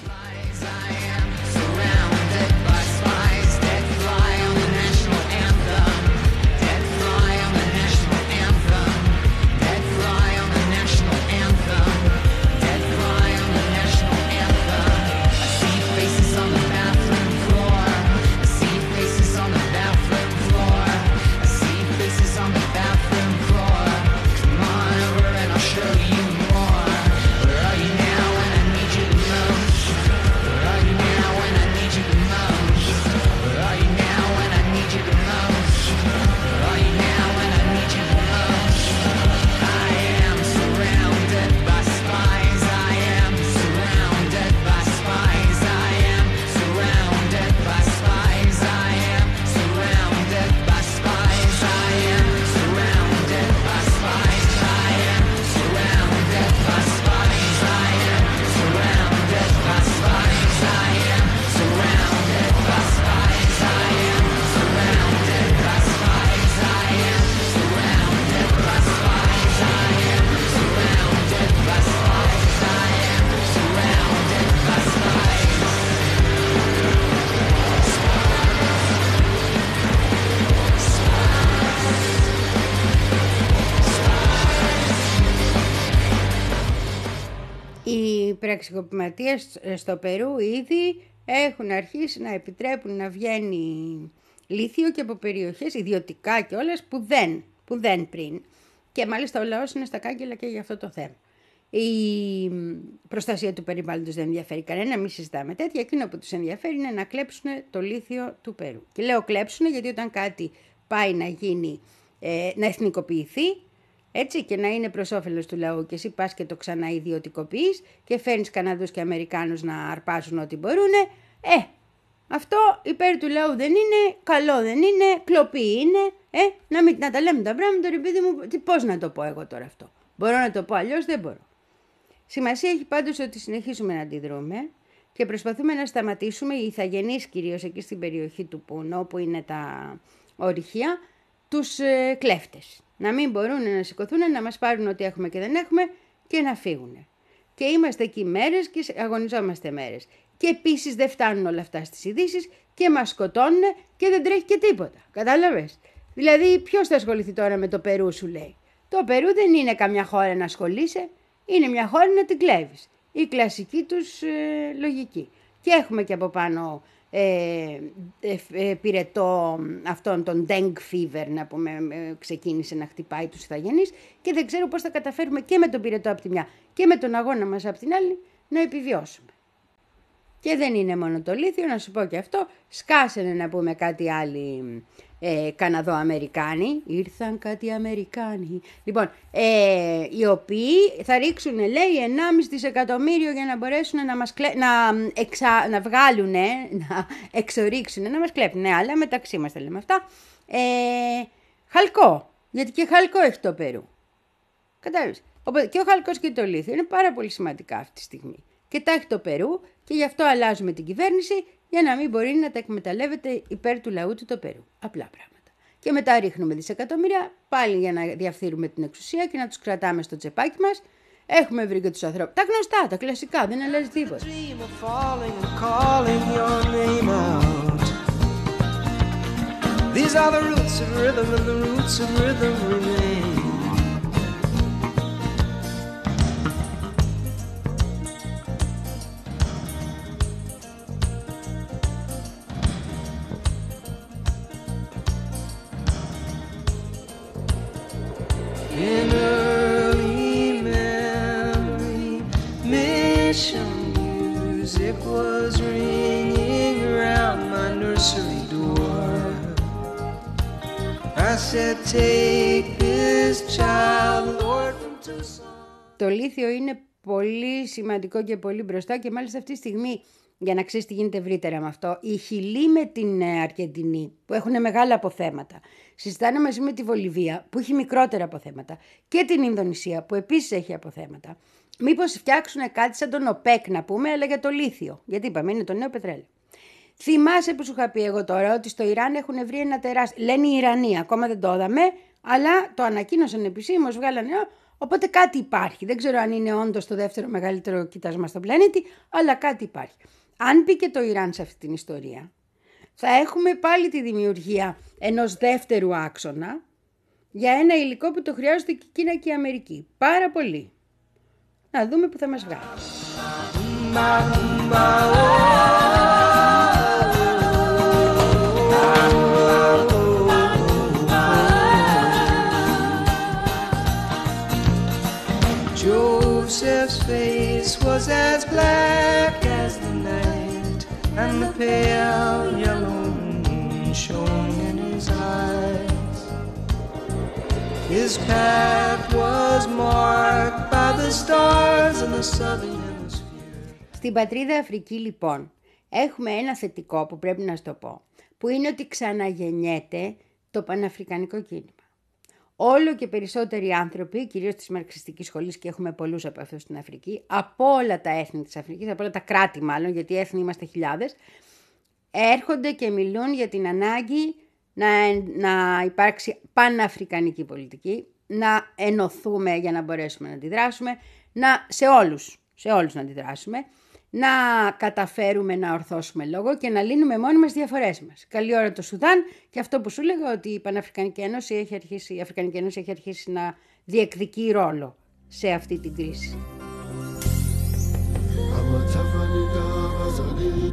Show you more. Where are you now when I need you the most? Where are you now? πραξικοπηματίες στο Περού ήδη έχουν αρχίσει να επιτρέπουν να βγαίνει λίθιο και από περιοχές ιδιωτικά και όλες που δεν, που δεν πριν. Και μάλιστα ο λαός είναι στα κάγκελα και για αυτό το θέμα. Η προστασία του περιβάλλοντος δεν ενδιαφέρει κανένα, μην συζητάμε τέτοια. Εκείνο που τους ενδιαφέρει είναι να κλέψουν το λίθιο του Περού. Και λέω κλέψουν γιατί όταν κάτι πάει να γίνει, ε, να εθνικοποιηθεί, έτσι, και να είναι προς όφελος του λαού και εσύ πας και το ξαναειδιωτικοποιείς και φέρνεις Καναδούς και Αμερικάνους να αρπάζουν ό,τι μπορούν, ε, αυτό υπέρ του λαού δεν είναι, καλό δεν είναι, κλοπή είναι, ε, να, μην, να τα λέμε τα πράγματα, ρε παιδί μου, τι, πώς να το πω εγώ τώρα αυτό. Μπορώ να το πω αλλιώς, δεν μπορώ. Σημασία έχει πάντως ότι συνεχίσουμε να αντιδρούμε και προσπαθούμε να σταματήσουμε οι ηθαγενείς, κυρίως εκεί στην περιοχή του Πούνο, που είναι τα ορυχεία, τους ε, κλέφτες. Να μην μπορούν να σηκωθούν, να μας πάρουν ό,τι έχουμε και δεν έχουμε και να φύγουν. Και είμαστε εκεί μέρες και αγωνιζόμαστε μέρες. Και επίσης δεν φτάνουν όλα αυτά στις ειδήσεις και μας σκοτώνουν και δεν τρέχει και τίποτα. Κατάλαβες? Δηλαδή ποιος θα ασχοληθεί τώρα με το Περού, σου λέει. Το Περού δεν είναι καμιά χώρα να ασχολείσαι, είναι μια χώρα να την κλέβεις. Η κλασική τους ε, λογική. Και έχουμε και από πάνω ε, ε, ε, πυρετό αυτόν τον dengue fever, να πούμε, ε, ξεκίνησε να χτυπάει τους ηθαγενείς και δεν ξέρω πώς θα καταφέρουμε και με τον πυρετό από τη μια και με τον αγώνα μας από την άλλη να επιβιώσουμε. Και δεν είναι μόνο το λίθιο, να σου πω και αυτό, σκάσανε να πούμε κάτι άλλοι ε, Καναδοαμερικάνοι, ήρθαν κάτι Αμερικάνοι, λοιπόν, ε, οι οποίοι θα ρίξουν, λέει, ενάμιση δισεκατομμύριο για να μπορέσουν να μας κλε... να, εξα... να βγάλουν, να εξορίξουν, να μας κλέπουν, ναι, αλλά μεταξύ μας τα λέμε αυτά, ε, χαλκό, γιατί και χαλκό έχει το Περού. Κατάλαβες, οπότε και ο χαλκός και το λίθιο είναι πάρα πολύ σημαντικά αυτή τη στιγμή. Και τα έχει το Περού και γι' αυτό αλλάζουμε την κυβέρνηση για να μην μπορεί να τα εκμεταλλεύεται υπέρ του λαού του το Περού. Απλά πράγματα. Και μετά ρίχνουμε δισεκατομμύρια πάλι για να διαφθείρουμε την εξουσία και να τους κρατάμε στο τσεπάκι μας. Έχουμε βρει και τους ανθρώπους. Τα γνωστά, τα κλασικά, δεν αλλάζει τίποτα. These are the roots of rhythm and the roots of rhythm remain. In early memory, mission music was ringing around my nursery door. I said, take this child, Lord, from Tucson. Το λίθιο είναι πολύ σημαντικό και πολύ μπροστά και μάλιστα αυτή τη στιγμή, για να ξέρεις τι γίνεται ευρύτερα με αυτό, η Χιλή με την Αργεντινή που έχουν μεγάλα αποθέματα, συζητάνε μαζί με τη Βολιβία που έχει μικρότερα αποθέματα και την Ινδονησία που επίσης έχει αποθέματα. Μήπως φτιάξουν κάτι σαν τον ΟΠΕΚ να πούμε, αλλά για το λίθιο, γιατί είπαμε είναι το νέο πετρέλαιο. Θυμάσαι που σου είχα πει εγώ τώρα ότι στο Ιράν έχουν βρει ένα τεράστιο, λένε οι Ιρανοί, ακόμα δεν το είδαμε, αλλά το ανακοίνωσαν επισήμως, βγάλανε, οπότε κάτι υπάρχει. Δεν ξέρω αν είναι όντως το δεύτερο μεγαλύτερο κοίτασμα στον πλανήτη, αλλά κάτι υπάρχει. Αν μπει και το Ιράν σε αυτή την ιστορία, θα έχουμε πάλι τη δημιουργία ενός δεύτερου άξονα για ένα υλικό που το χρειάζεται και η Κίνα και η Αμερική. Πάρα πολύ. Να δούμε που θα μας βγάλει. Joseph's face was as black as the night, and the pale yellow moon shone in his eyes. His path was marked by the stars in the southern hemisphere. Στην πατρίδα Αφρική, λοιπόν, έχουμε ένα θετικό που πρέπει να σου το πω, που είναι ότι ξαναγεννιέται το παναφρικανικό κίνημα. Όλο και περισσότεροι άνθρωποι, κυρίως της μαρξιστικής σχολής, και έχουμε πολλούς από αυτούς στην Αφρική, από όλα τα έθνη της Αφρικής, από όλα τα κράτη μάλλον, γιατί έθνη είμαστε χιλιάδες, έρχονται και μιλούν για την ανάγκη να, να υπάρξει παναφρικανική πολιτική, να ενωθούμε για να μπορέσουμε να αντιδράσουμε, να, σε όλους, σε όλους να αντιδράσουμε, να καταφέρουμε να ορθώσουμε λόγο και να λύνουμε μόνοι μας διαφορές μας. Καλή ώρα το Σουδάν και αυτό που σου λέγα ότι η Παναφρικανική Ένωση έχει αρχίσει, η Αφρικανική Ένωση έχει αρχίσει να διεκδικεί ρόλο σε αυτή την κρίση.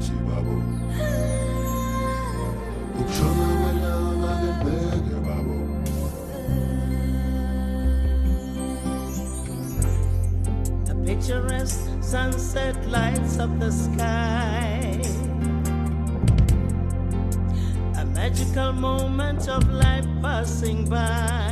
Picturesque sunset lights up the sky. A magical moment of life passing by.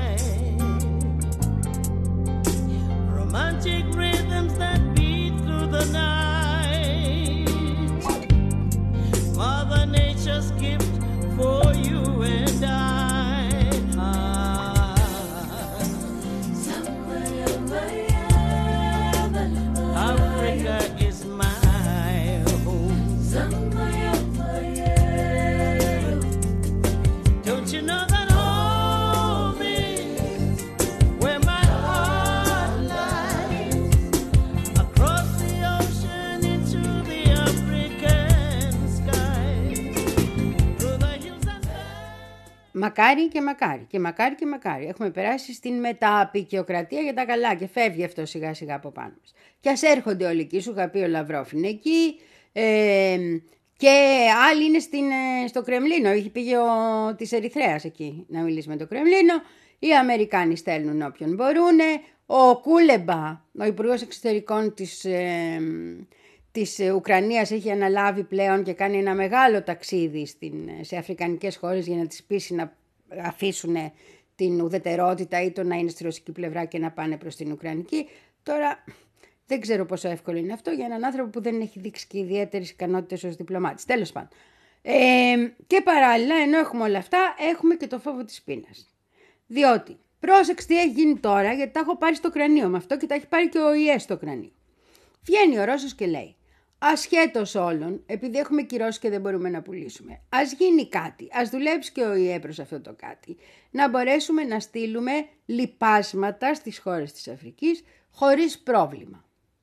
Romantic rhythms that beat through the night. Mother Nature's gift for you and I. Africa is my home. Don't you know that home is where my heart lies? Across the ocean into the African skies. Through the hills and valleys. Μακάρι και μακάρι και μακάρι και μακάρι. Έχουμε περάσει στην μεταπικιοκρατία για τα καλά και φεύγει αυτό σιγά σιγά από πάνω μας. Και ας έρχονται όλοι εκεί, σου είχα πει ο Λαυρόφ είναι εκεί ε, και άλλοι είναι στην, στο Κρεμλίνο, είχε πήγε ο, της Ερυθρέας εκεί να μιλήσει με το Κρεμλίνο, οι Αμερικάνοι στέλνουν όποιον μπορούν, ο Κούλεμπα, ο Υπουργός Εξωτερικών της, ε, της Ουκρανίας έχει αναλάβει πλέον και κάνει ένα μεγάλο ταξίδι στην, σε αφρικανικές χώρες για να τις πείσει να αφήσουν την ουδετερότητα ή το να είναι στη ρωσική πλευρά και να πάνε προς την Ουκρανική. Τώρα δεν ξέρω πόσο εύκολο είναι αυτό για έναν άνθρωπο που δεν έχει δείξει και ιδιαίτερες ικανότητες ως διπλωμάτης. Τέλος πάντων. Ε, και παράλληλα, ενώ έχουμε όλα αυτά, έχουμε και το φόβο της πείνας. Διότι, πρόσεξε τι έχει γίνει τώρα, γιατί τα έχω πάρει στο κρανίο με αυτό και τα έχει πάρει και ο ΙΕ στο κρανίο. Βγαίνει ο Ρώσος και λέει, ασχέτως όλων, επειδή έχουμε κυρώσει και δεν μπορούμε να πουλήσουμε, ας γίνει κάτι, ας δουλέψει και ο ΙΕ προς αυτό το κάτι, να μπορέσουμε να στείλουμε λιπάσματα στις χώρες της Αφρικής χωρίς πρόβλημα.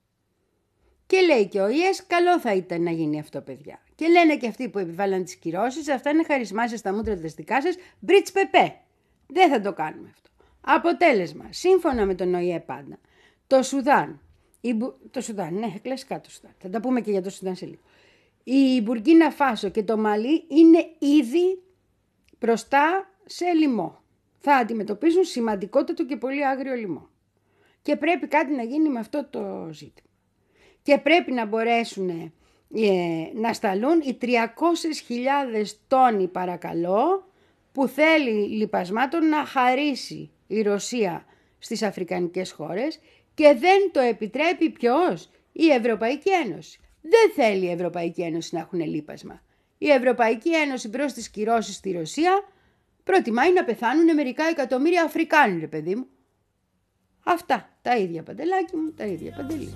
Και λέει και ο ΙΕΣ, καλό θα ήταν να γίνει αυτό, παιδιά. Και λένε και αυτοί που επιβάλλαν τις κυρώσεις, αυτά είναι χαρισμάσεις στα μούτρα τα δικά σας, μπριτς πεπέ. Δεν θα το κάνουμε αυτό. Αποτέλεσμα, σύμφωνα με τον ΟΗΕ πάντα, το Σουδάν, η, το Σουδάν, ναι, κλασικά το Σουδάν, θα τα πούμε και για το Σουδάν σε λίγο. Η Μπουρκίνα Φάσο και το Μαλί είναι ήδη μπροστά σε λοιμό. Θα αντιμετωπίζουν σημαντικότατο και πολύ άγριο λοιμό. Και πρέπει κάτι να γίνει με αυτό το ζήτημα. Και πρέπει να μπορέσουν ε, να σταλούν οι τριακόσιες χιλιάδες τόνοι παρακαλώ που θέλει λιπασμάτων να χαρίσει η Ρωσία στις αφρικανικές χώρες και δεν το επιτρέπει ποιος? Η Ευρωπαϊκή Ένωση. Δεν θέλει η Ευρωπαϊκή Ένωση να έχουν λίπασμα. Η Ευρωπαϊκή Ένωση προς τις κυρώσεις στη Ρωσία προτιμάει να πεθάνουν μερικά εκατομμύρια Αφρικάνοι, ρε παιδί μου. Αυτά, τα ίδια παντελάκι μου, τα ίδια παντελή.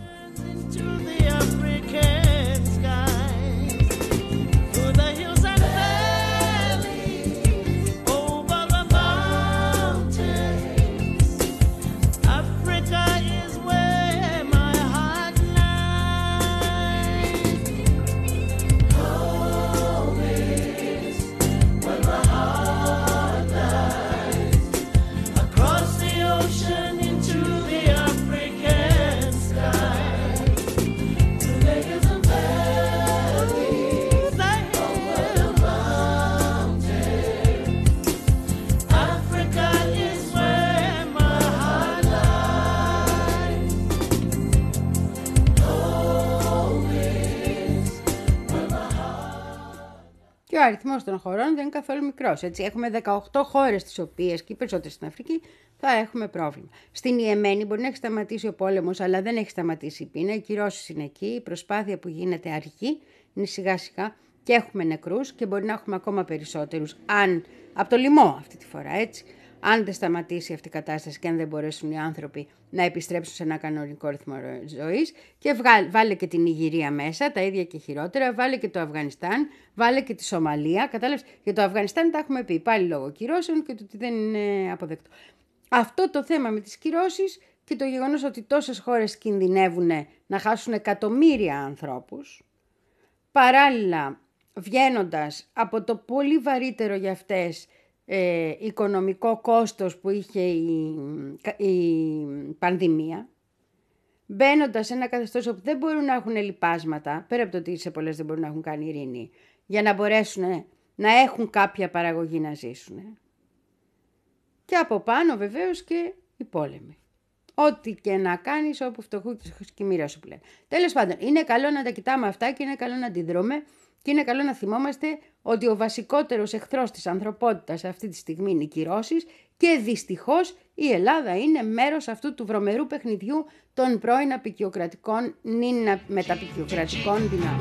Και ο αριθμός των χωρών δεν είναι καθόλου μικρός. Έτσι, έχουμε δεκαοκτώ χώρες τις οποίες και οι περισσότερες στην Αφρική θα έχουμε πρόβλημα. Στην Ιεμένη μπορεί να έχει σταματήσει ο πόλεμος, αλλά δεν έχει σταματήσει η πείνα. Οι κυρώσεις είναι εκεί, η προσπάθεια που γίνεται αργή, είναι σιγά σιγά και έχουμε νεκρούς και μπορεί να έχουμε ακόμα περισσότερους αν, από το λοιμό αυτή τη φορά, έτσι. Αν δεν σταματήσει αυτή η κατάσταση και αν δεν μπορέσουν οι άνθρωποι να επιστρέψουν σε ένα κανονικό ρυθμό ζωής, και βγάλε, βάλε και την Νιγηρία μέσα, τα ίδια και χειρότερα, βάλε και το Αφγανιστάν, βάλε και τη Σομαλία. Κατάλαβες, για το Αφγανιστάν τα έχουμε πει πάλι λόγω κυρώσεων και το ότι δεν είναι αποδεκτό. Αυτό το θέμα με τις κυρώσεις και το γεγονός ότι τόσες χώρες κινδυνεύουν να χάσουν εκατομμύρια ανθρώπους, παράλληλα βγαίνοντας από το πολύ βαρύτερο για αυτές Ε, οικονομικό κόστος που είχε η, η πανδημία, μπαίνοντας σε ένα καθεστώς όπου δεν μπορούν να έχουν λιπάσματα, πέρα από το ότι σε πολλές δεν μπορούν να έχουν κάνει ειρήνη, για να μπορέσουν να έχουν κάποια παραγωγή να ζήσουν. Και από πάνω βεβαίως και οι πόλεμοι. Ό,τι και να κάνεις, όπου φτωχού και η μοίρα σου που λένε. Τέλος πάντων, είναι καλό να τα κοιτάμε αυτά και είναι καλό να αντιδρούμε και είναι καλό να θυμόμαστε ότι ο βασικότερος εχθρός της ανθρωπότητας αυτή τη στιγμή είναι οι κυρώσεις και δυστυχώς η Ελλάδα είναι μέρος αυτού του βρωμερού παιχνιδιού των πρώην απικιοκρατικών νυν μεταπικιοκρατικών δυνάμεων.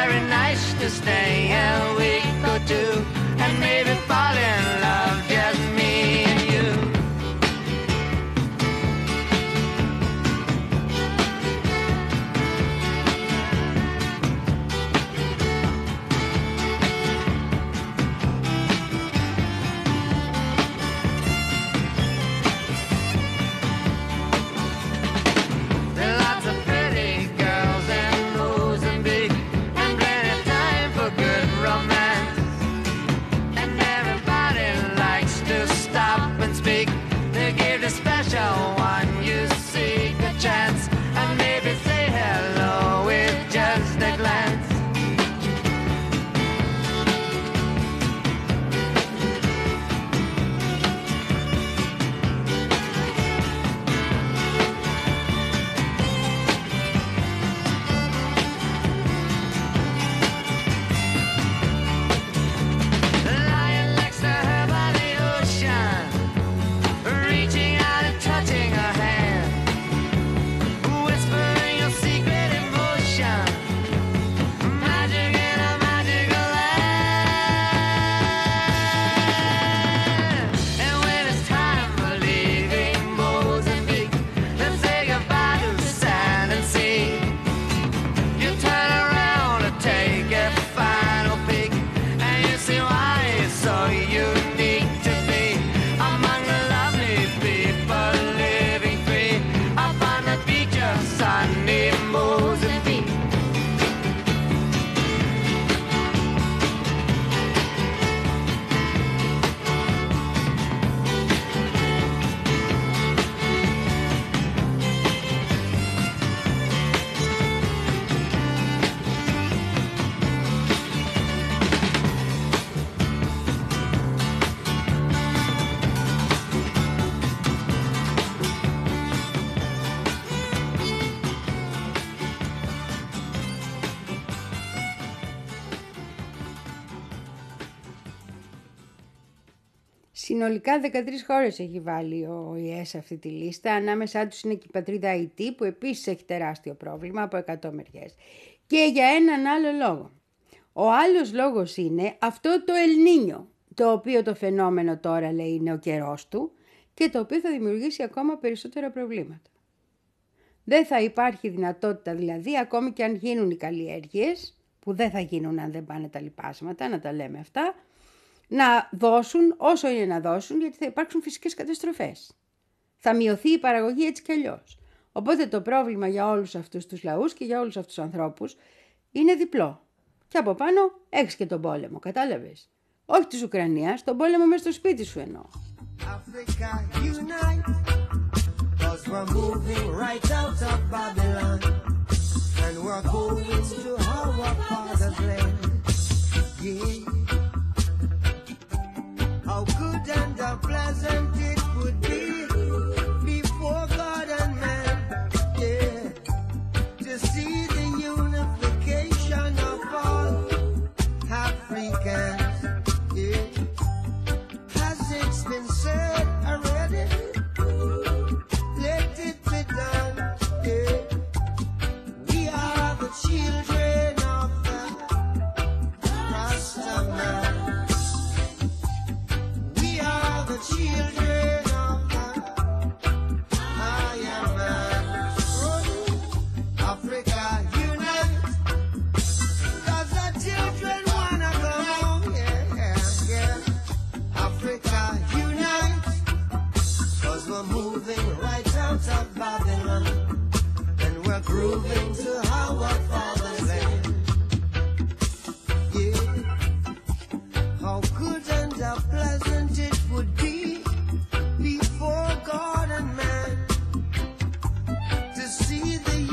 Συνολικά δεκατρείς χώρες έχει βάλει ο Ο Ε Ε σε αυτή τη λίστα. Ανάμεσά τους είναι και η πατρίδα Αϊτή που επίσης έχει τεράστιο πρόβλημα από εκατό μεριές. Και για έναν άλλο λόγο. Ο άλλος λόγος είναι αυτό το Ελνίνιο, το οποίο το φαινόμενο τώρα λέει είναι ο καιρός του και το οποίο θα δημιουργήσει ακόμα περισσότερα προβλήματα. Δεν θα υπάρχει δυνατότητα δηλαδή, ακόμη και αν γίνουν οι καλλιέργειες, που δεν θα γίνουν αν δεν πάνε τα λιπάσματα, να τα λέμε αυτά, να δώσουν όσο είναι να δώσουν, γιατί θα υπάρξουν φυσικές καταστροφές. Θα μειωθεί η παραγωγή έτσι κι αλλιώς. Οπότε το πρόβλημα για όλους αυτούς τους λαούς και για όλους αυτούς τους ανθρώπους είναι διπλό. Και από πάνω έχεις και τον πόλεμο, κατάλαβες. Όχι της Ουκρανίας, τον πόλεμο μέσα στο σπίτι σου εννοώ. Africa unite, 'cause we're moving right out of Babylon, and we're going to our father's land. Yeah. How good and how pleasant it would be before God and man, yeah, to see the unification of all Africans, yeah. Has it been said already? Let it be done, yeah. We are the children of the Rasta man. The children of the Iron Man. Africa unite, 'cause the children wanna go home, yeah, yeah, yeah. Africa unite, 'cause we're moving right out of Babylon, and we're grooving to our father's land. Yeah, how good and how pleasant it would be before God and man to see the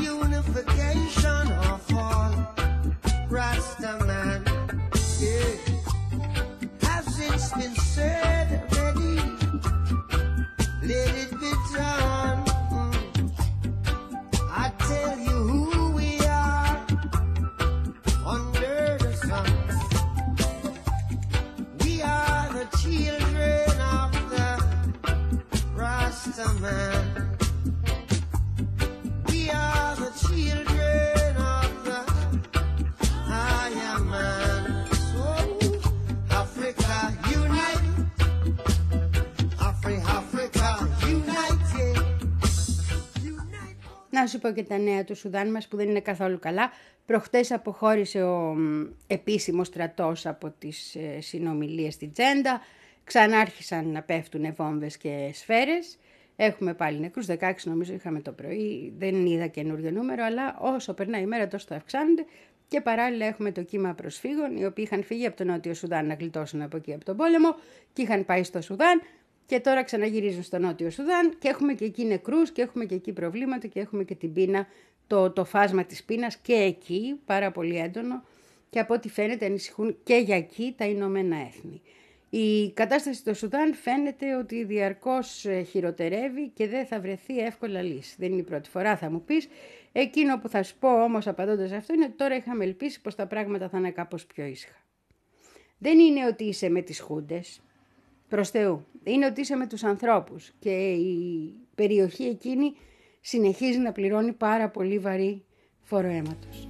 Να σου πω και τα νέα του Σουδάν μας που δεν είναι καθόλου καλά. Προχτές αποχώρησε ο επίσημος στρατός από τις ε, συνομιλίες στην Τζέντα. Ξανάρχισαν να πέφτουν βόμβες και σφαίρες. Έχουμε πάλι νεκρούς, δεκαέξι νομίζω είχαμε το πρωί. Δεν είδα καινούριο νούμερο, αλλά όσο περνάει η μέρα τόσο θα αυξάνονται. Και παράλληλα έχουμε το κύμα προσφύγων, οι οποίοι είχαν φύγει από το Νότιο Σουδάν να γλιτώσουν από εκεί από τον πόλεμο και είχαν πάει στο Σουδάν. Και τώρα ξαναγυρίζουν στο Νότιο Σουδάν και έχουμε και εκεί νεκρούς και έχουμε και εκεί προβλήματα και έχουμε και την πείνα, το, το φάσμα της πείνας και εκεί, πάρα πολύ έντονο, και από ό,τι φαίνεται ανησυχούν και για εκεί τα Ηνωμένα Έθνη. Η κατάσταση στο Σουδάν φαίνεται ότι διαρκώς χειροτερεύει και δεν θα βρεθεί εύκολα λύση. Δεν είναι η πρώτη φορά, θα μου πεις. Εκείνο που θα σου πω όμως απαντώντας αυτό είναι ότι τώρα είχαμε ελπίσει πως τα πράγματα θα είναι κάπως πιο ήσυχα. Δεν είναι ότι είσαι με τις χούντες. Προς Θεού. Είναι ότι είσαι με τους ανθρώπους και η περιοχή εκείνη συνεχίζει να πληρώνει πάρα πολύ βαρύ φόρο αίματος.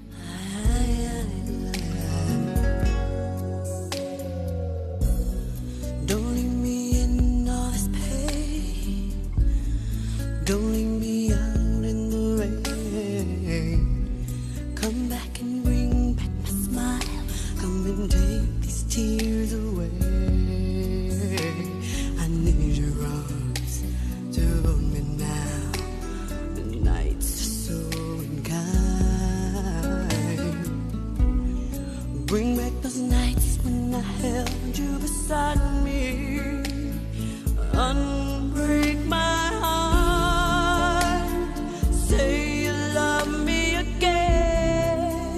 Bring back those nights when I held you beside me. Unbreak my heart. Say you love me again.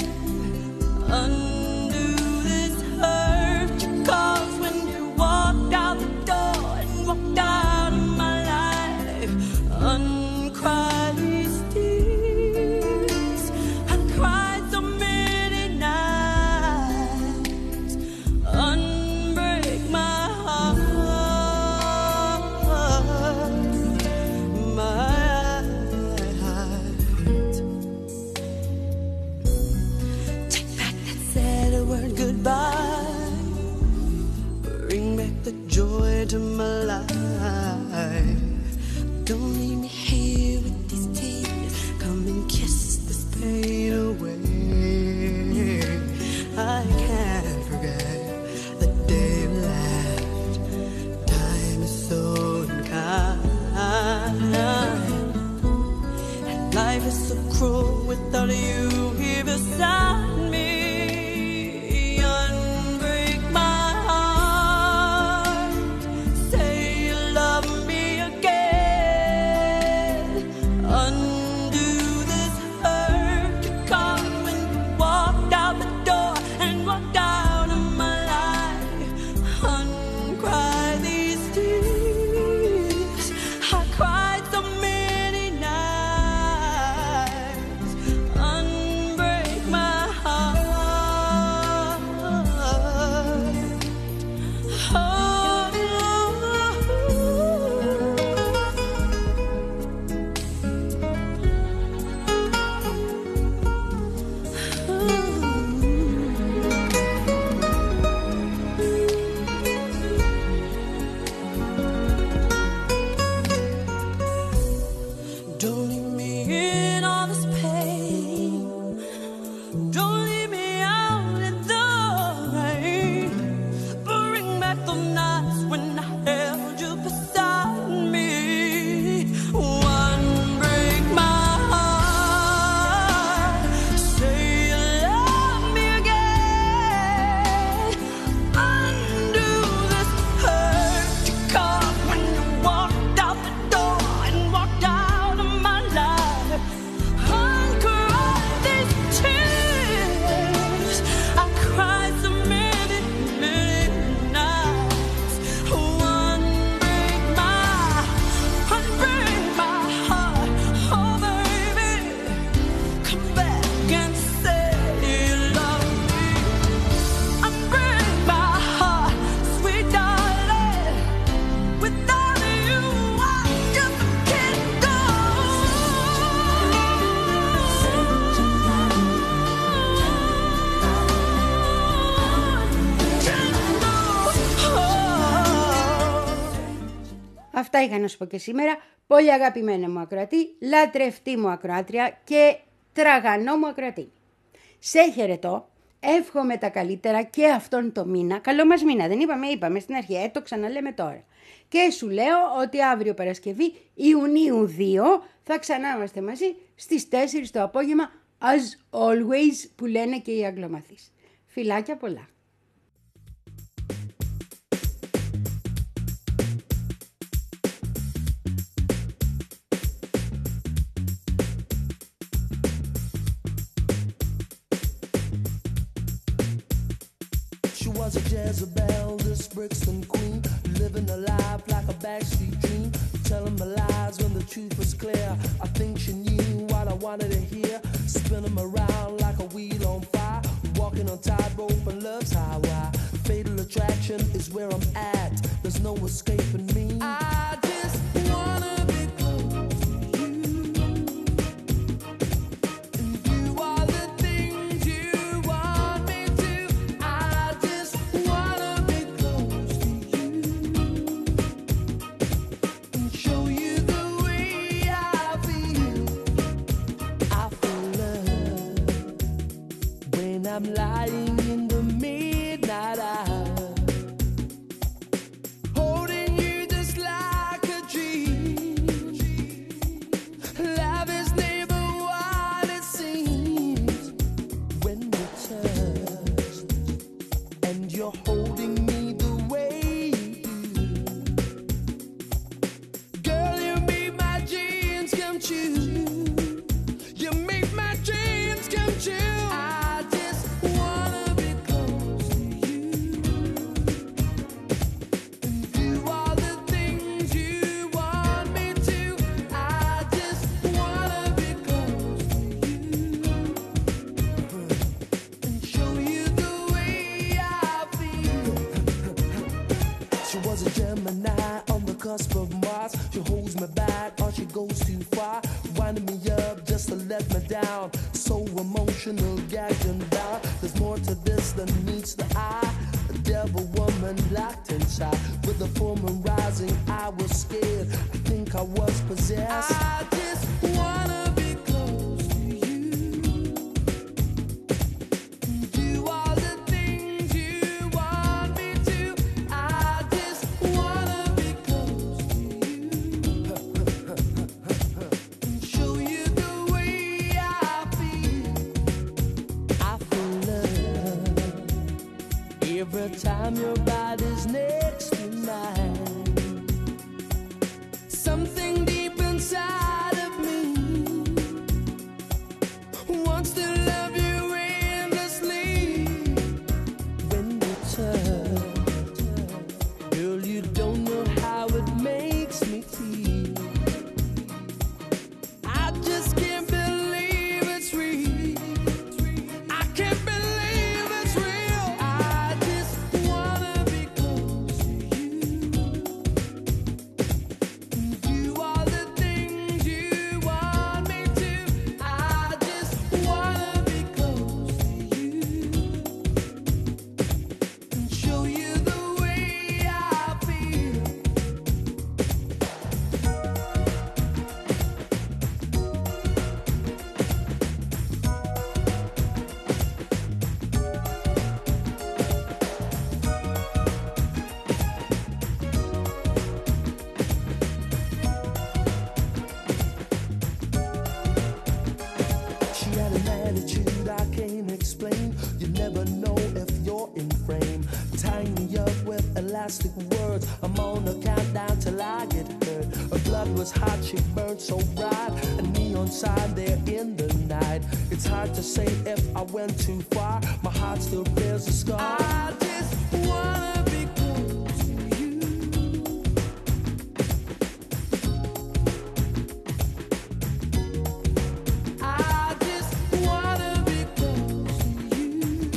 Undo this hurt you caused when you walked out the door and walked out of my life. Uncry these tears. I cried so many nights. Unbreak my heart, my heart. Take back that sad word goodbye. Bring back the joy to my life. Don't leave me here with these tears. Come and kiss this pain away. I can't forget the day you left. Time is so unkind, and life is so cruel without you here beside me. Unbreak my heart. Say you love me again. Undo this hurt you caused Αυτά είχα να σου πω και σήμερα. Πολύ αγαπημένο μου ακροατή, λατρευτή μου ακροάτρια και τραγανό μου ακροατή. Σε χαιρετώ, εύχομαι τα καλύτερα και αυτόν το μήνα. Καλό μας μήνα, δεν είπαμε, είπαμε στην αρχή, ε, το ξαναλέμε τώρα. Και σου λέω ότι αύριο Παρασκευή, Ιουνίου δύο, θα ξανά είμαστε μαζί στις τέσσερις το απόγευμα, as always, που λένε και οι Αγγλομαθείς. Φιλάκια πολλά. Was a Jezebel, this Brixton queen, living a life like a backstreet dream, telling my lies when the truth was clear. I think she knew what I wanted to hear, spinning them around like a wheel on fire, walking on tightrope and love's highway. Fatal attraction is where I'm at, there's no escaping me. I just wanna be close to you, and you are the things you want me to. I just wanna be close to you and show you the way I feel. I feel love when I'm lying in the midnight hour, holding you just like a dream. Love is never what it seems when we touch and you're holding me the way you do. Girl, you make my dreams come true. You make my dreams come true. I just wanna be close to you and do all the things you want me to. I just wanna be close to you and show you the way I feel. She was a Gemini on the cusp of Mars. She holds me back or she goes too far, winding me up just to let me down. So emotional, gagged and down. There's more to this than meets the eye. A devil woman locked inside. With the full moon rising, I was scared. I think I was possessed. I just wanna be close to you and do all the things you want me to. I just wanna be close to you and show you the way I feel. I feel love every time your body's next to mine. Something deep inside of me wants to love you endlessly. When we touch, girl, you don't know how it makes me feel. I just can't believe it's real. I can't believe it's real. I just wanna be close to you and do all the things you want me to. I just wanna be close to you and show you the way I feel. She had an attitude I can't explain. You never know if you're in frame. Tying me up with elastic words. I'm on a countdown till I get hurt. Her blood was hot, she burned so bright. A neon sign there in the night. It's hard to say if I went too far. My heart still bears a scar. I just wanna be close to you. I just wanna be close to you.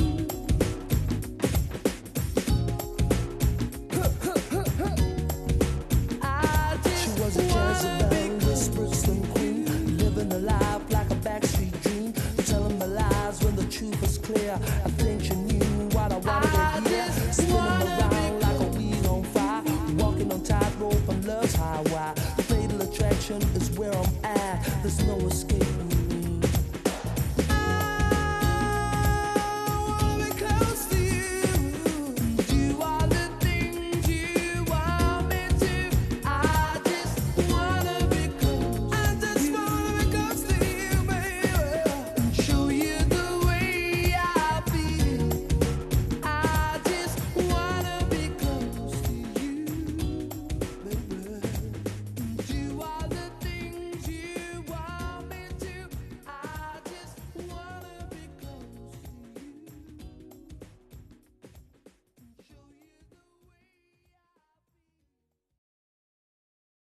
I just She was a Jezebel, this Brixton queen, living a life like a backstreet dream, telling my lies when the truth was clear. I think she knew what I wanted to hear, spinning why. Fatal attraction is where I'm